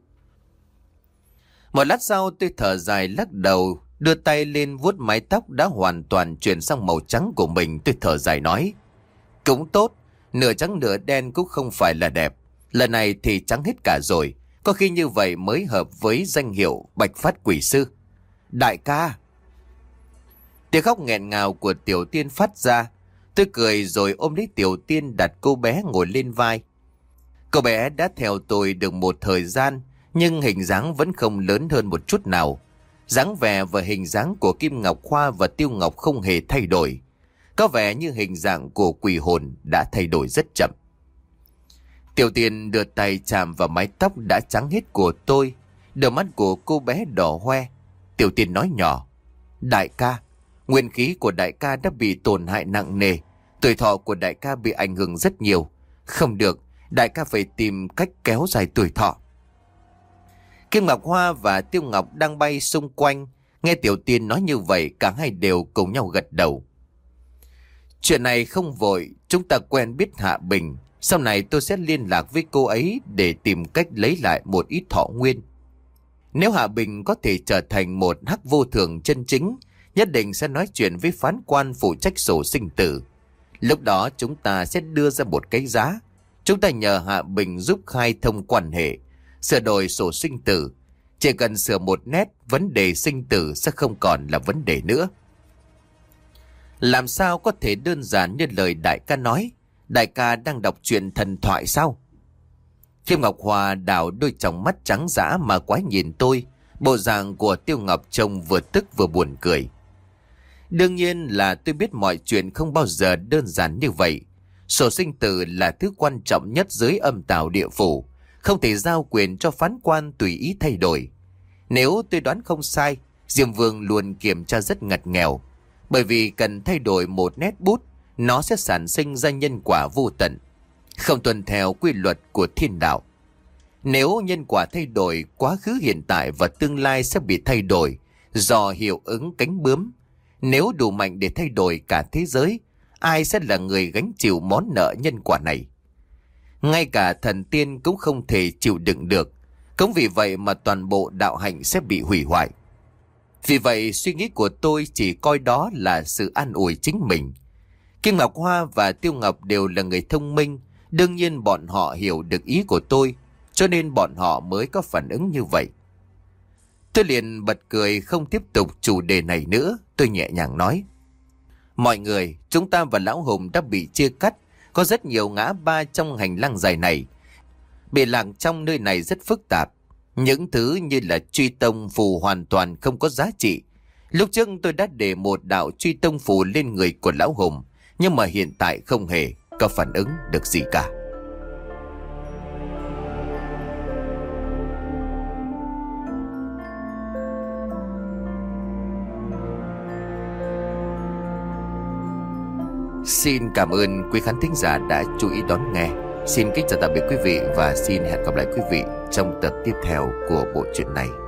S1: Một lát sau tôi thở dài lắc đầu, đưa tay lên vuốt mái tóc đã hoàn toàn chuyển sang màu trắng của mình. Tôi thở dài nói, cũng tốt, nửa trắng nửa đen cũng không phải là đẹp. Lần này thì trắng hết cả rồi, có khi như vậy mới hợp với danh hiệu Bạch Phát Quỷ Sư. Đại ca! Tiếng khóc nghẹn ngào của Tiểu Tiên phát ra. Tôi cười rồi ôm lấy Tiểu Tiên, đặt cô bé ngồi lên vai. Cô bé đã theo tôi được một thời gian, nhưng hình dáng vẫn không lớn hơn một chút nào. Dáng vẻ và hình dáng của Kim Ngọc Hoa và Tiêu Ngọc không hề thay đổi. Có vẻ như hình dạng của quỷ hồn đã thay đổi rất chậm. Tiểu Tiên đưa tay chạm vào mái tóc đã trắng hết của tôi. Đôi mắt của cô bé đỏ hoe. Tiểu Tiên nói nhỏ, đại ca, nguyên khí của đại ca đã bị tổn hại nặng nề. Tuổi thọ của đại ca bị ảnh hưởng rất nhiều. Không được, đại ca phải tìm cách kéo dài tuổi thọ. Kim Ngọc Hoa và Tiêu Ngọc đang bay xung quanh. Nghe Tiểu Tiên nói như vậy, cả hai đều cùng nhau gật đầu. Chuyện này không vội, chúng ta quen biết Hạ Bình. Sau này tôi sẽ liên lạc với cô ấy để tìm cách lấy lại một ít thọ nguyên. Nếu Hạ Bình có thể trở thành một hắc vô thường chân chính, nhất định sẽ nói chuyện với phán quan phụ trách sổ sinh tử. Lúc đó chúng ta sẽ đưa ra một cái giá. Chúng ta nhờ Hạ Bình giúp khai thông quan hệ, sửa đổi sổ sinh tử. Chỉ cần sửa một nét, vấn đề sinh tử sẽ không còn là vấn đề nữa. Làm sao có thể đơn giản như lời đại ca nói? Đại ca đang đọc truyện thần thoại sao? Kim Ngọc Hoa đảo đôi tròng mắt trắng dã mà quái nhìn tôi. Bộ dạng của Tiêu Ngọc trông vừa tức vừa buồn cười. Đương nhiên là tôi biết mọi chuyện không bao giờ đơn giản như vậy. Sổ sinh tử là thứ quan trọng nhất dưới âm tào địa phủ, không thể giao quyền cho phán quan tùy ý thay đổi. Nếu tôi đoán không sai, Diêm Vương luôn kiểm tra rất ngặt nghèo, bởi vì cần thay đổi một nét bút, nó sẽ sản sinh ra nhân quả vô tận, không tuân theo quy luật của thiên đạo. Nếu nhân quả thay đổi, quá khứ, hiện tại và tương lai sẽ bị thay đổi do hiệu ứng cánh bướm. Nếu đủ mạnh để thay đổi cả thế giới, ai sẽ là người gánh chịu món nợ nhân quả này? Ngay cả thần tiên cũng không thể chịu đựng được. Cũng vì vậy mà toàn bộ đạo hạnh sẽ bị hủy hoại. Vì vậy suy nghĩ của tôi chỉ coi đó là sự an ủi chính mình. Kim Ngọc Hoa và Tiêu Ngọc đều là người thông minh. Đương nhiên bọn họ hiểu được ý của tôi, cho nên bọn họ mới có phản ứng như vậy. Tôi liền bật cười, không tiếp tục chủ đề này nữa. Tôi nhẹ nhàng nói, mọi người, chúng ta và Lão Hùng đã bị chia cắt. Có rất nhiều ngã ba trong hành lang dài này. Bị lạc trong nơi này rất phức tạp. Những thứ như là truy tông phù hoàn toàn không có giá trị. Lúc trước tôi đã để một đạo truy tông phù lên người của Lão Hùng, nhưng mà hiện tại không hề có phản ứng được gì cả. Xin cảm ơn quý khán thính giả đã chú ý đón nghe. Xin kính chào tạm biệt quý vị và xin hẹn gặp lại quý vị trong tập tiếp theo của bộ truyện này.